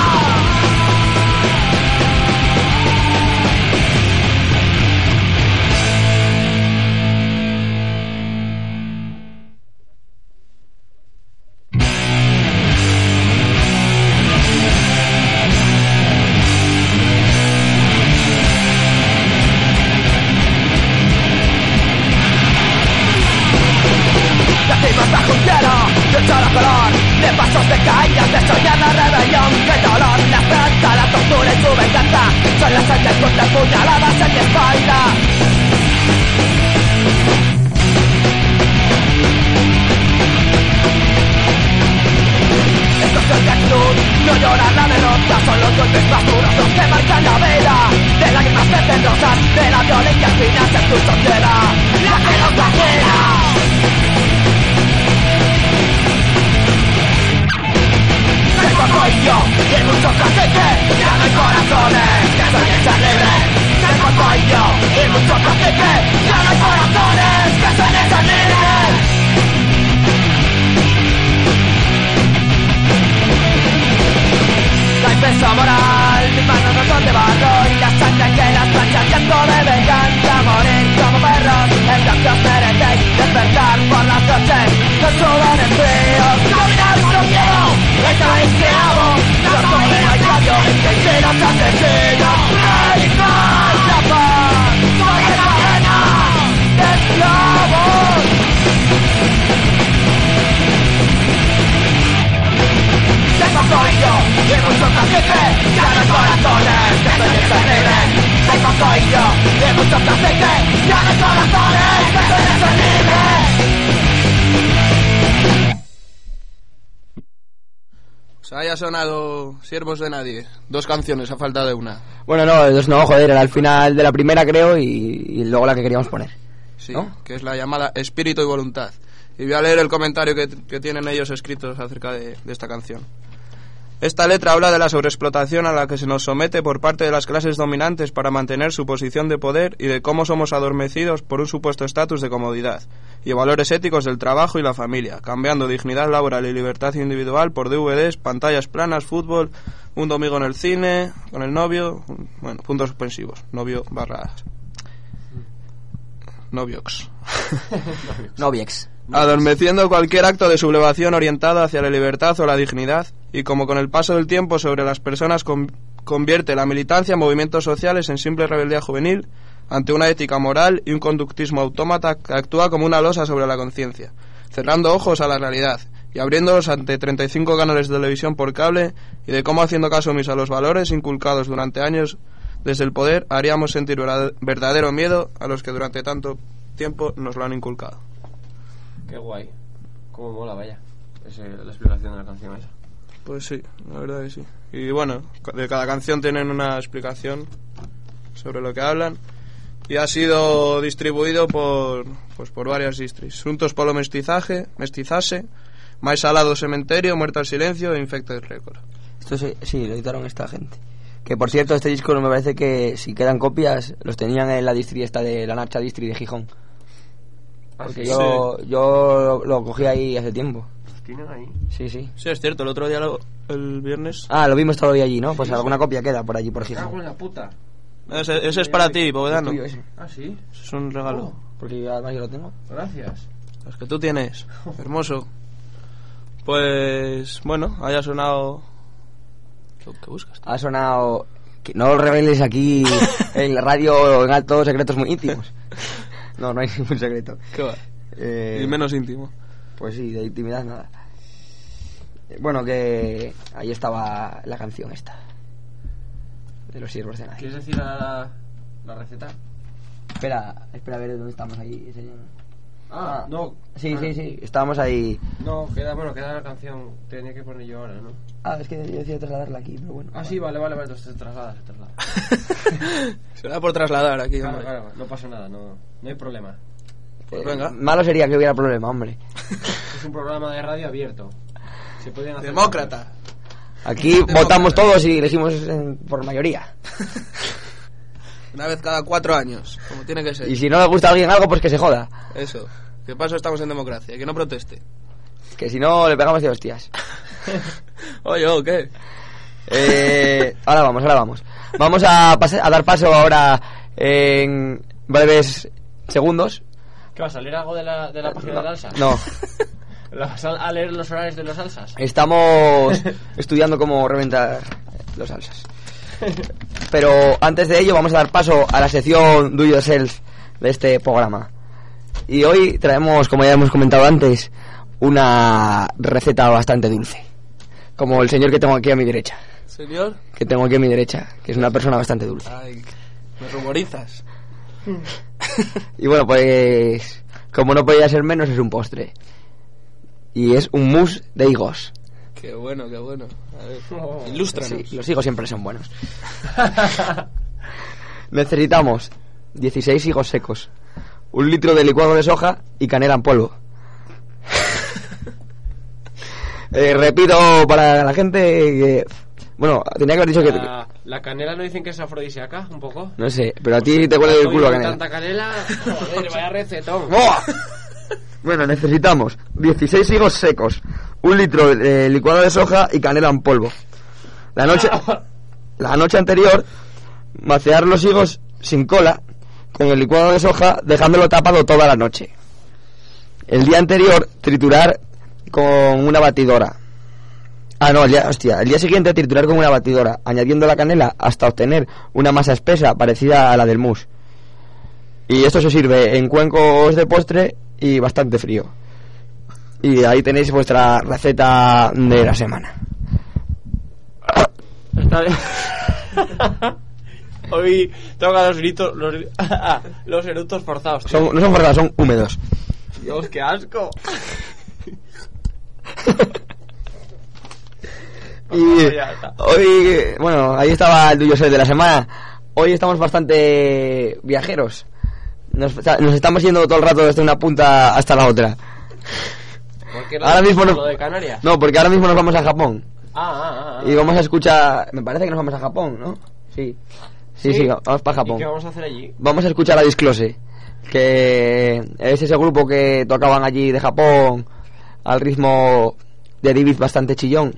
Nacimos bajo un cielo de un solo color, de pasos de caídas, de soñar la rebelión, de dolor, la esperanza, la tortura y su venganza, son las ansias contra puñaladas en mi espalda. Estos son de actitud, no lloran la derrota, son los golpes más duros los que marcan la vida, de lágrimas verdenosas, de la violencia final de tu sociedad, la que nos fascina. Soy yo, y hay muchos caciques, ya no hay corazones, que sueñen ser libres. Soy yo, y hay muchos caciques, ya no hay corazones, que sueñen ser libres. No hay peso moral, mis manos no son de barro, y la sangre que las mancha tiempo de venganza. Morir como perros, el que os merecéis, despertar por las noches, no suben en fríos, dominar por miedo. Estáis creados, los comunes y la violencia y los asesinos. ¡Radical la paz! ¡Soy la cadena de esclavos! Tengo soy yo, y muchos caciques, ya no hay corazones, que soy ese libre. Tengo soy yo, y muchos caciques, ya no hay corazones, que soy ese libre. O sea, haya sonado Siervos de Nadie. Dos canciones, a falta de una. Bueno, no, dos no, joder, era al final de la primera creo y, y luego la que queríamos poner. Sí, ¿no? Que es la llamada Espíritu y Voluntad. Y voy a leer el comentario que, que tienen ellos escritos acerca de, de esta canción. Esta letra habla de la sobreexplotación a la que se nos somete por parte de las clases dominantes para mantener su posición de poder y de cómo somos adormecidos por un supuesto estatus de comodidad y valores éticos del trabajo y la familia, cambiando dignidad laboral y libertad individual por D V Ds, pantallas planas, fútbol, un domingo en el cine, con el novio, bueno, puntos suspensivos, novio barras, noviox. Noviex. Adormeciendo cualquier acto de sublevación orientado hacia la libertad o la dignidad, y como con el paso del tiempo sobre las personas con, convierte la militancia en movimientos sociales en simple rebeldía juvenil ante una ética moral y un conductismo autómata que actúa como una losa sobre la conciencia, cerrando ojos a la realidad y abriéndolos ante treinta y cinco canales de televisión por cable, y de cómo, haciendo caso omiso a los valores inculcados durante años desde el poder, haríamos sentir verdadero miedo a los que durante tanto tiempo nos lo han inculcado. Qué guay. Cómo mola, vaya. Ese, la explicación de la canción esa. Pues sí, la verdad que sí. Y bueno, de cada canción tienen una explicación sobre lo que hablan. Y ha sido distribuido por pues por varias distris. Suntos polo mestizaje, mestizase, Máis salado cementerio, Muerto al silencio e Infected Record. Esto sí, sí, lo editaron esta gente. Que por cierto, este disco me parece que si quedan copias, los tenían en la distri esta de la Nacha Distri de Gijón. Porque Sí. yo, yo lo cogí ahí hace tiempo. ¿Los tienen ahí? Sí, sí. Sí, es cierto, el otro día, lo- el viernes... Ah, lo vimos todavía allí, ¿no? Pues alguna copia queda por allí, por Cago Gijón. en la puta. Ese, ese es para ti, Povedano. Tuyo ese. Ah, sí. Es un regalo. Porque además yo lo tengo. Gracias. Los que tú tienes. Hermoso. Pues, bueno, haya sonado... ¿Qué, qué buscas? Ha sonado... Que no lo reveles aquí en la radio en alto, secretos muy íntimos. No, no hay ningún secreto. ¿Qué va? Eh, Y menos íntimo. Pues sí, de intimidad nada. Eh, Bueno, que ahí estaba la canción esta. De los siervos de nadie. ¿Quieres decir la, la receta? Espera, espera a ver dónde estamos ahí, señor. Ah, no. Sí, Ah. sí, sí, estábamos ahí. No, queda, bueno, queda la canción. Tenía que poner yo ahora, ¿no? Ah, es que yo decía trasladarla aquí, pero bueno. Ah, sí, vale, vale, vale. Entonces se traslada, se traslada. Se da por trasladar aquí, Claro, hombre. claro, no pasa nada, no, no hay problema. Pues Eh, venga. Malo sería que hubiera problema, hombre. Es un programa de radio abierto. Se pueden hacer Demócrata. Aquí votamos todos y elegimos en- por mayoría. Una vez cada cuatro años, como tiene que ser. Y si no le gusta a alguien algo, pues que se joda. Eso. ¿Qué paso? Estamos en democracia. Que no proteste. Que si no, le pegamos de hostias. Oye, ¿o qué? Eh, ahora vamos, ahora vamos. Vamos a, pas- a dar paso ahora en breves segundos. ¿Qué va a salir algo de la, de la página de Alsa? No, ¿La vas a a leer los horarios de los Alsas? estamos estudiando cómo reventar los salsas. Pero antes de ello vamos a dar paso a la sección Do Yourself de este programa. Y hoy traemos, como ya hemos comentado antes, una receta bastante dulce. Como el señor que tengo aquí a mi derecha. Señor. Que tengo aquí a mi derecha, que es una persona bastante dulce. Ay, me ruborizas. Y bueno, pues como no podía ser menos, es un postre. Y es un mousse de higos. Qué bueno, qué bueno. A ver, ilústranos. Sí, los higos siempre son buenos. Necesitamos dieciséis higos secos, un litro de licuado de soja y canela en polvo. Eh, repito para la gente que... Bueno, tenía que haber dicho que... La, la canela no dicen que es afrodisíaca, un poco. No sé, pero a ti te huele el culo a Con canela. tanta canela, joder, vaya recetón. ¡Buah! Bueno, necesitamos dieciséis higos secos, un litro de licuado de soja y canela en polvo. La noche, la noche anterior, macear los higos sin cola con el licuado de soja, dejándolo tapado toda la noche. El día anterior, triturar con una batidora. Ah, no, el día, hostia, el día siguiente triturar con una batidora, añadiendo la canela hasta obtener una masa espesa parecida a la del mousse. Y esto se sirve en cuencos de postre y bastante frío. Y ahí tenéis vuestra receta de la semana. Está bien. Hoy toca los gritos, los, los eructos forzados, tío. Son, no son forzados, son húmedos. Dios, qué asco. Y Ya está. hoy, bueno, ahí estaba el tuyo ser de la semana. Hoy estamos bastante viajeros. Nos, nos estamos yendo todo el rato desde una punta hasta la otra. ¿Por qué Ahora mismo lo no- de Canarias? No, porque ahora mismo nos vamos a Japón. Ah, ah, ah. Y vamos a escuchar... Me parece que nos vamos a Japón, ¿no? Sí. Sí, sí, vamos para ¿Y Japón. qué vamos a hacer allí? Vamos a escuchar a Disclose, que es ese grupo que tocaban allí de Japón al ritmo de David bastante chillón.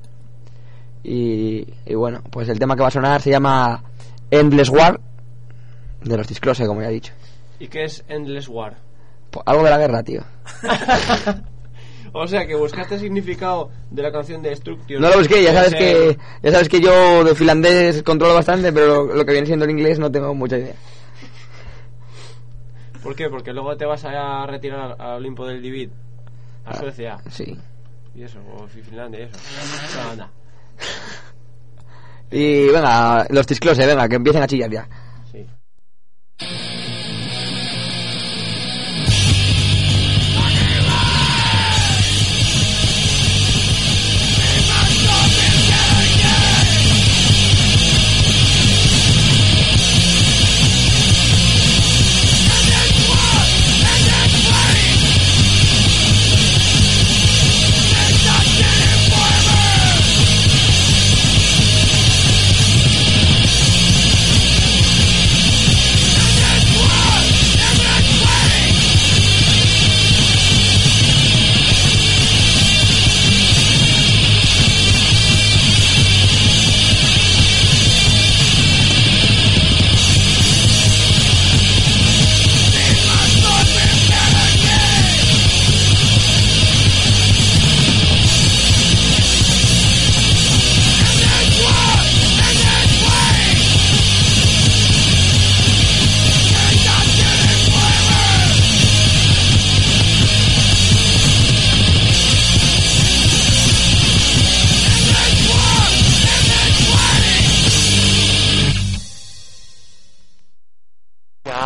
Y, y bueno, pues el tema que va a sonar se llama Endless War, de los Disclose, como ya he dicho. ¿Y qué es Endless War? Pues algo de la guerra, tío. O sea, que buscaste el significado de la canción de Destruction. No lo busqué, ya sabes Ese- que ya sabes que yo de finlandés controlo bastante, pero lo, lo que viene siendo el inglés no tengo mucha idea. ¿Por qué? Porque luego te vas a retirar al Olimpo del Divid, a Ah, Suecia, Sí. y eso, o Finlandia y eso. No, anda. Y venga, los Disclose, venga, que empiecen a chillar ya. Sí. Forever.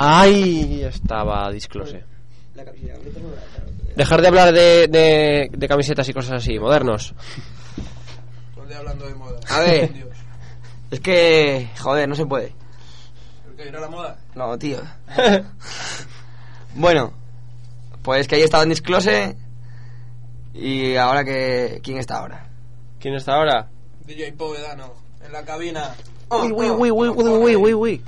Ahí estaba Disclose. La camiseta. Dejar de hablar de, de, de camisetas y cosas así, modernos. No estoy hablando de moda. A ver. Dios. Es que, joder, no se puede. ¿Por qué? ¿Era la moda? No, tío. Bueno, pues que ahí estaba en Disclose. Y ahora que... ¿Quién está ahora? ¿Quién está ahora? D J Povedano, en la cabina. Uy, uy, uy, uy, uy, uy, uy, uy.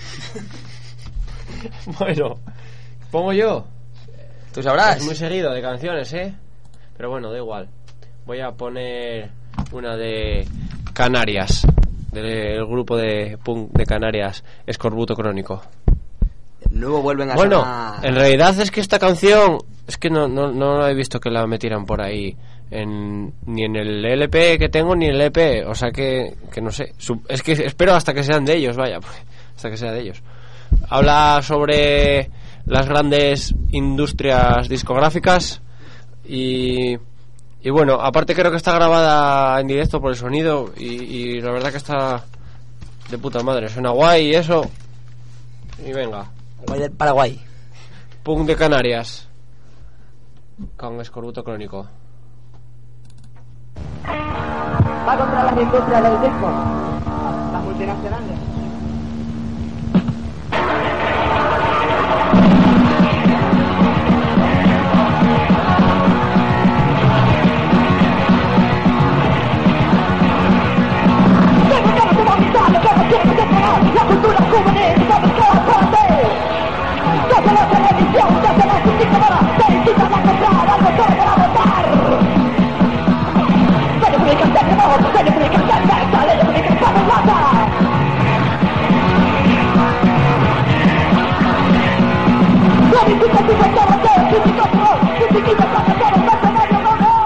Bueno, pongo yo. ¿Tú sabrás? Es muy seguido de canciones, ¿eh? Pero bueno, da igual. Voy a poner una de Canarias, del grupo de punk de Canarias, Escorbuto Crónico. De nuevo vuelven a Bueno, sonar... en realidad es que esta canción es que no, no, no he visto que la metieran por ahí en, ni en el L P que tengo ni en el E P, o sea que, que no sé, es que espero hasta que sean de ellos, vaya, pues, hasta que sea de ellos. Habla sobre las grandes industrias discográficas y, y bueno, aparte creo que está grabada en directo por el sonido y, y la verdad que está de puta madre, suena guay y eso. Y venga, Guay del Paraguay. punk de Canarias con Escorbuto Crónico. Va contra las industrias del disco, las multinacionales. La cultura juvenil, ¿sabes qué va a hacer? Desde la televisión, desde la computadora, te incitan a comprar algo solo para votar. Telefónicas de temor, telefónicas de secta, telefónicas de plata. La visita tu sector de físico pro, física para todo el mercenario, no, no.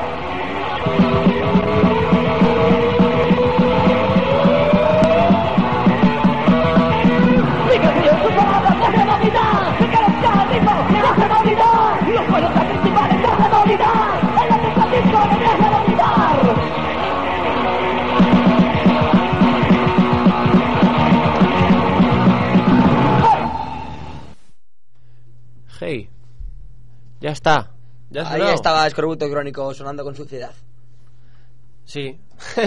Los buenos principales de la novedad, en la que disco de la novedad. Hey, ya está, ya has Ahí sonado. estaba Escorbuto Crónico sonando con suciedad. Sí.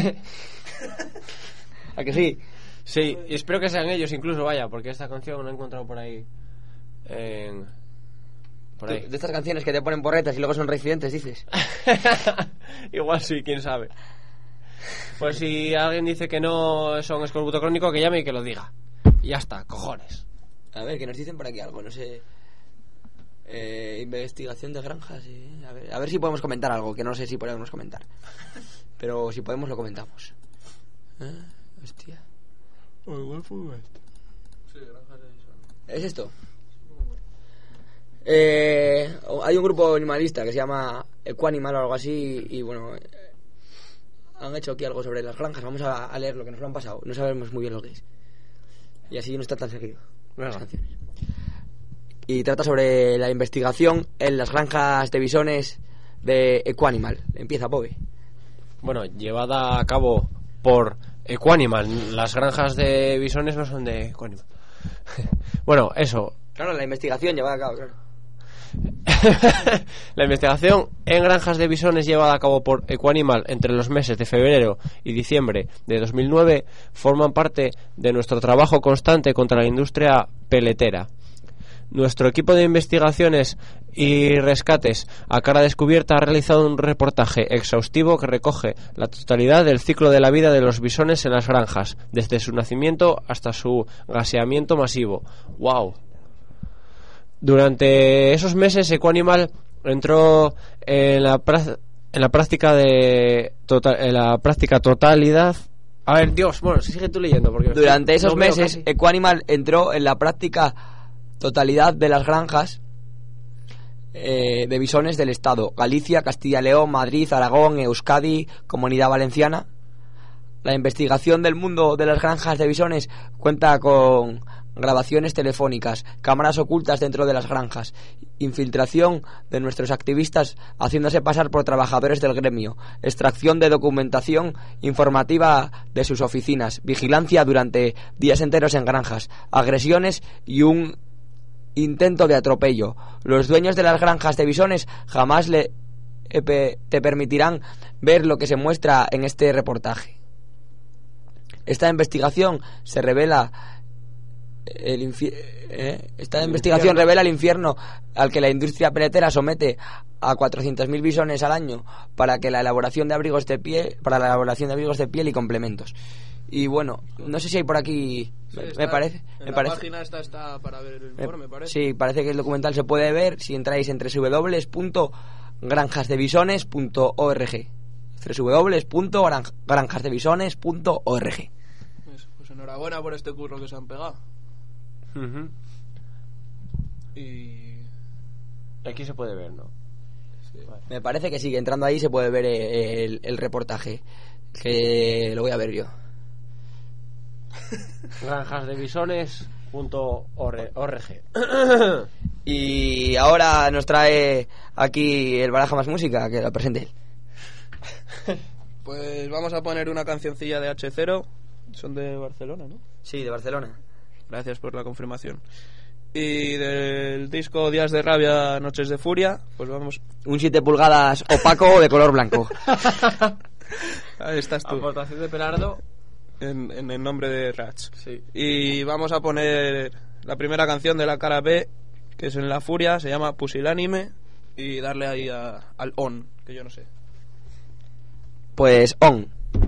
¿A que sí? Sí, y espero que sean ellos incluso, vaya, porque esta canción la he encontrado por ahí en... por ahí. De estas canciones que te ponen porretas y luego son reincidentes, dices. Igual sí, quién sabe. Pues si alguien dice que no son Escorbuto Crónico, que llame y que lo diga. Y ya está, cojones. A ver, que nos dicen por aquí algo, no sé. Eh, investigación de granjas. Sí. A ver, a ver si podemos comentar algo, que no sé si podemos comentar. Pero si podemos lo comentamos. ¿Eh? Hostia. ¿Es esto? Eh, hay un grupo animalista que se llama Equanimal o algo así. Y bueno, eh, han hecho aquí algo sobre las granjas. Vamos a, a leer lo que nos lo han pasado. No sabemos muy bien lo que es. Y así no está tan seguido las canciones. Y trata sobre la investigación en las granjas de bisones de Equanimal. Empieza, Pobe. Bueno, llevada a cabo por Equanimal. Las granjas de bisones no son de Equanimal. Bueno, eso. Claro, la investigación llevada a cabo, claro. La investigación en granjas de bisones llevada a cabo por Equanimal entre los meses de febrero y diciembre de dos mil nueve forman parte de nuestro trabajo constante contra la industria peletera. Nuestro equipo de investigaciones y rescates a cara descubierta ha realizado un reportaje exhaustivo que recoge la totalidad del ciclo de la vida de los bisones en las granjas, desde su nacimiento hasta su gaseamiento masivo. ¡Wow! Durante esos meses Equanimal entró en la, pra- en la práctica de total, en la práctica totalidad. A ver, Dios, bueno, sigue tú leyendo porque Durante esos no veo meses casi. Equanimal entró en la práctica totalidad de las granjas eh, de bisones del estado: Galicia, Castilla y León, Madrid, Aragón, Euskadi, Comunidad Valenciana. La investigación del mundo de las granjas de bisones cuenta con grabaciones telefónicas, cámaras ocultas dentro de las granjas, infiltración de nuestros activistas haciéndose pasar por trabajadores del gremio, extracción de documentación informativa de sus oficinas, vigilancia durante días enteros en granjas, agresiones y un intento de atropello. Los dueños de las granjas de bisones jamás le, eh, te permitirán ver lo que se muestra en este reportaje. Esta investigación se revela el infi- eh, esta el investigación infierno. revela el infierno al que la industria peletera somete a cuatrocientos mil bisones al año para que la elaboración de abrigos de piel para la elaboración de abrigos de piel y complementos. Y bueno, no sé si hay por aquí, sí, me, está, me parece en me la parece página esta está para ver el informe, me, parece. Sí, parece que el documental se puede ver si entráis en doble u doble u doble u punto granjas de bisones punto org. doble u doble u doble u punto granjas de bisones punto org. Pues, pues enhorabuena por este curro que se han pegado. Uh-huh. Y aquí se puede ver, ¿no? sí. Vale. Me parece que sí, que entrando ahí se puede ver el, el reportaje, que lo voy a ver yo. granjas de bisones punto org. Y ahora nos trae aquí el Baraja Más Música, que la presente él. Pues vamos a poner una cancioncilla de hache cero. Son de Barcelona, ¿no? Sí, de Barcelona. Gracias por la confirmación. Y del disco Días de Rabia, Noches de Furia, pues vamos. Un siete pulgadas opaco de color blanco. Ahí estás tú. Aportación de Pelardo. En, en el nombre de Ratch. Sí. Y vamos a poner la primera canción de la cara B, que es En la Furia, se llama Pusilánime, y darle ahí a, al on, que yo no sé. Pues on.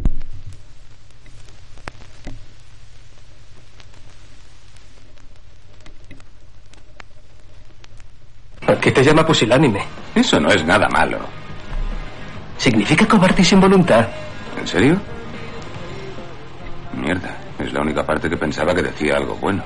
¿Por qué te llama pusilánime? Eso no es nada malo. Significa cobarde y sin voluntad. ¿En serio? Mierda, es la única parte que pensaba que decía algo bueno.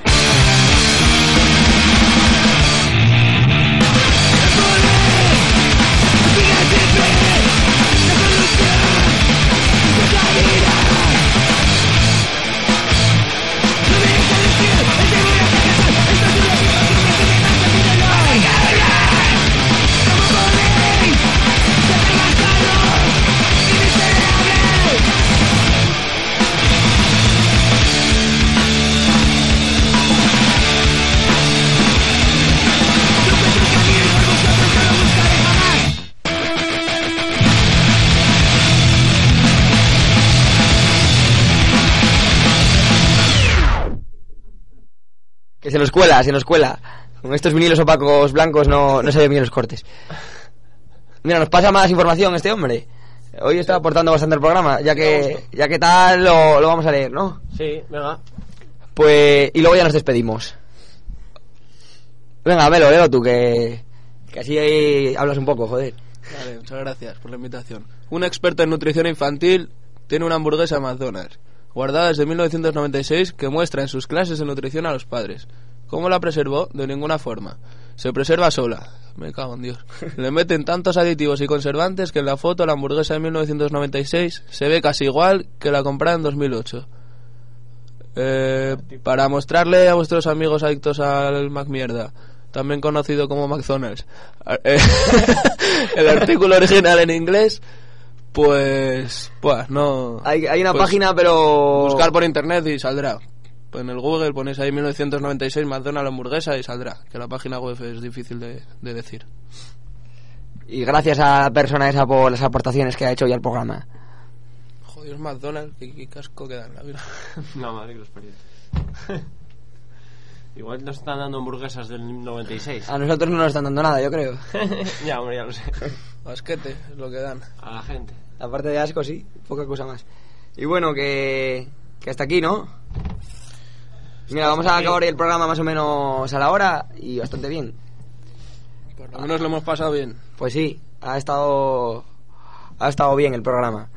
Que se nos cuela, se nos cuela. Con estos vinilos opacos blancos no, no se ven bien los cortes. Mira, nos pasa más información este hombre. Hoy está aportando bastante al programa, ya que ya que tal lo, lo vamos a leer, ¿no? Sí, venga. Pues y luego ya nos despedimos. Venga, velo, léelo tú, que, que así ahí hablas un poco, joder. Vale, muchas gracias por la invitación. Un experto en nutrición infantil tiene una hamburguesa McDonald's guardada desde mil novecientos noventa y seis que muestra en sus clases de nutrición a los padres. ¿Cómo la preservó? De ninguna forma. Se preserva sola. Me cago en Dios. Le meten tantos aditivos y conservantes que en la foto la hamburguesa de mil novecientos noventa y seis se ve casi igual que la comprada en dos mil ocho. Eh, para mostrarle a vuestros amigos adictos al McMierda, también conocido como McDonald's, el artículo original en inglés, pues, pues no. Hay, hay una pues, página, pero buscar por internet y saldrá. Pues en el Google ponéis ahí mil novecientos noventa y seis McDonald's hamburguesa y saldrá. Que la página web es difícil de, de decir. Y gracias a la persona esa por las aportaciones que ha hecho hoy al programa. Joder, McDonald's, qué, qué casco que dan, la verdad. No, madre que los parientes. Igual nos están dando hamburguesas del noventa y seis. A nosotros no nos están dando nada, yo creo. Ya, hombre, ya lo sé. Basquete es lo que dan. A la gente. Aparte de asco, sí, poca cosa más. Y bueno, que, que hasta aquí, ¿no? Mira, vamos a acabar el programa más o menos a la hora y bastante bien. Por lo menos lo hemos pasado bien. Pues sí, ha estado ha estado bien el programa.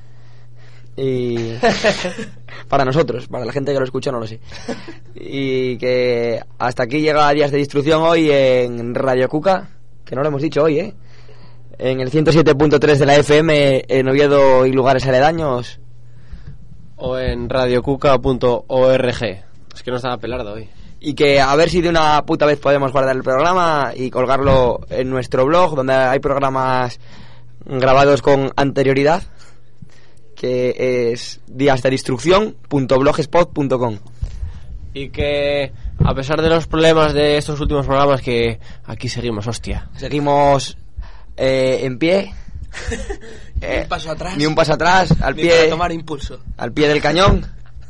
Y para nosotros, para la gente que lo escucha no lo sé. Y que hasta aquí llega Días de Destrucción hoy en Radio Cuca, que no lo hemos dicho hoy, ¿eh? En el ciento siete punto tres de la F M en Oviedo y lugares aledaños. O en radiocuca punto org. Es que no estaba Pelardo hoy. Y que a ver si de una puta vez podemos guardar el programa y colgarlo en nuestro blog, donde hay programas grabados con anterioridad, que es días de destrucción punto blogspot punto com. Y que a pesar de los problemas de estos últimos programas, que aquí seguimos, hostia. Seguimos eh, en pie. Ni un paso atrás. Ni un paso atrás, al Ni pie. para tomar impulso. Al pie del cañón.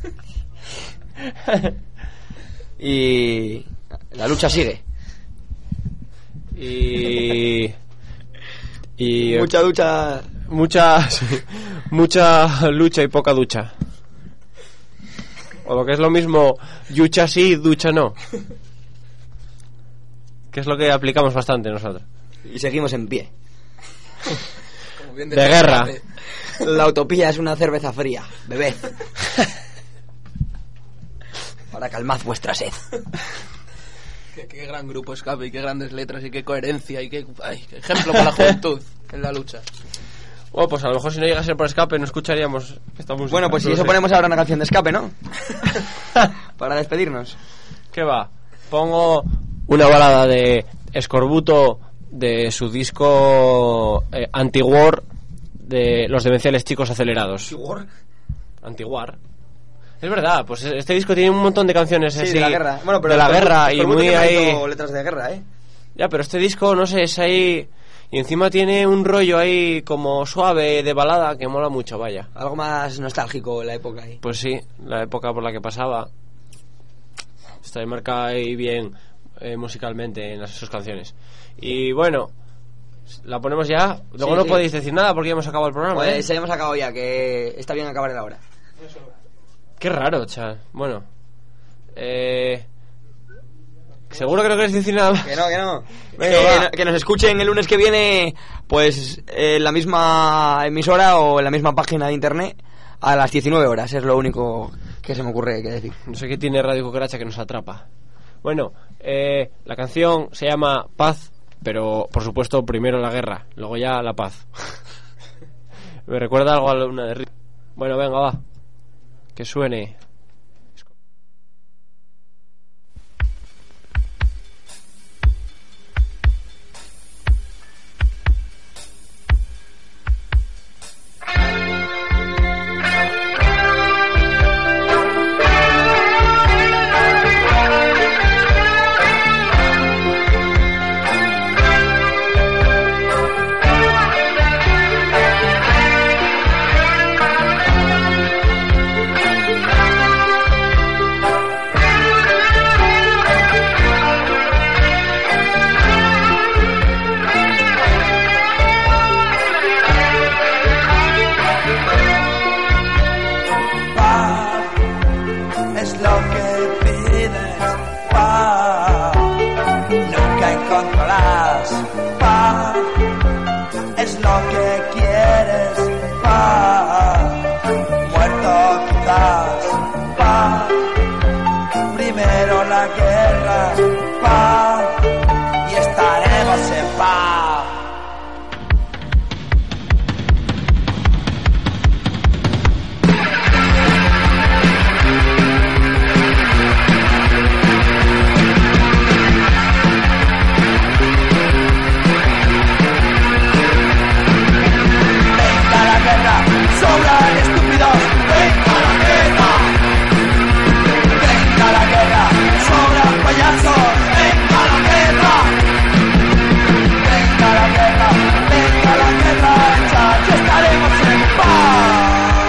Y la lucha sigue. Y... y Mucha ducha. Mucha, sí, mucha lucha y poca ducha. O lo que es lo mismo, ducha sí, ducha no. Que es lo que aplicamos bastante nosotros. Y seguimos en pie. Como bien De decía guerra. Pepe. La utopía es una cerveza fría. Bebed. Para calmad vuestra sed. Qué, qué gran grupo Escape y qué grandes letras y qué coherencia y qué, ay, qué ejemplo para la juventud en la lucha. Bueno, pues a lo mejor si no llega a ser por Escape no escucharíamos esta música. Bueno, pues si No eso sé. ponemos ahora una canción de Escape, ¿no? Para despedirnos. ¿Qué va? Pongo una balada de Escorbuto de su disco eh, Anti-War, de Los Demenciales Chicos Acelerados. Anti-War. Es verdad, pues este disco tiene un montón de canciones Sí, así de la guerra. Bueno, pero de la Escorbuto- guerra y Escorbuto muy también ahí. hizo letras de guerra, ¿eh? Ya, pero este disco, no sé, es ahí. Y encima tiene un rollo ahí como suave de balada que mola mucho, vaya. Algo más nostálgico en la época ahí. Pues sí, la época por la que pasaba. Está marcada ahí bien eh, musicalmente en las, sus canciones. Y bueno, la ponemos ya. Luego Sí, no sí. podéis decir nada porque ya hemos acabado el programa. Pues ¿eh? ya hemos acabado ya, que está bien acabar en la hora. Qué raro, chaval. Bueno, eh. Seguro que no queréis decir nada más. Que no, que no. Venga, que, va. no- que nos escuchen el lunes que viene, pues en la misma emisora o en la misma página de internet a las diecinueve horas. Es lo único que se me ocurre que decir. No sé qué tiene Radio Cucaracha que nos atrapa. Bueno, eh, la canción se llama Paz, pero por supuesto primero la guerra, luego ya la paz. Me recuerda algo a una de Ri- Bueno, venga, va. Que suene. Es lo que pides, paz, nunca encontrarás paz, es lo que quieres, paz, muerto quizás, paz, primero la guerra, paz, y estaremos en paz. Sobran estúpidos, venga la guerra. Venga la guerra, sobran payasos, venga la guerra. Venga la guerra, venga la guerra, hecha, ya estaremos en paz.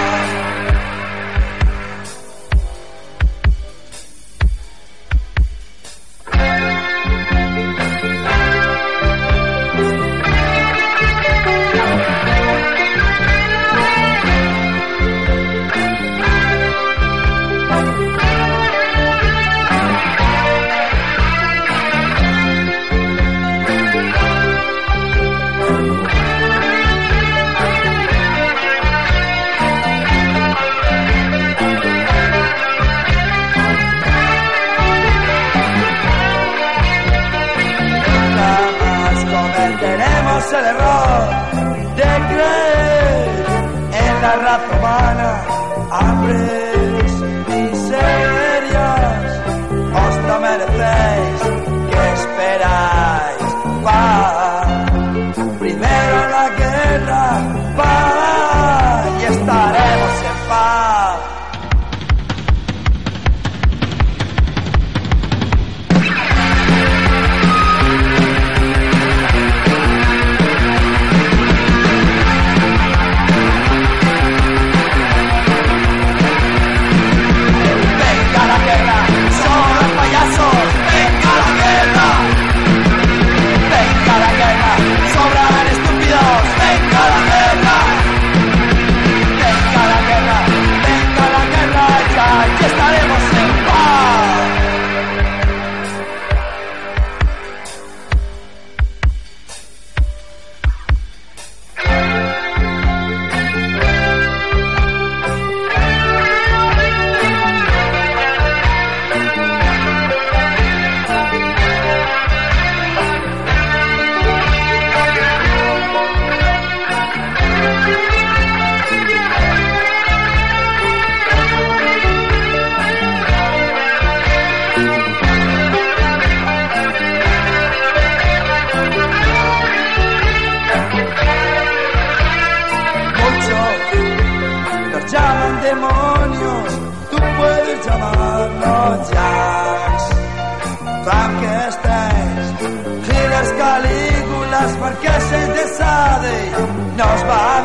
Jamás cometeremos el error de creer en la raza humana, hambres, miserias, os lo merecéis, ¿qué esperáis? Paz, primero la guerra, paz, y estaremos en paz. nos va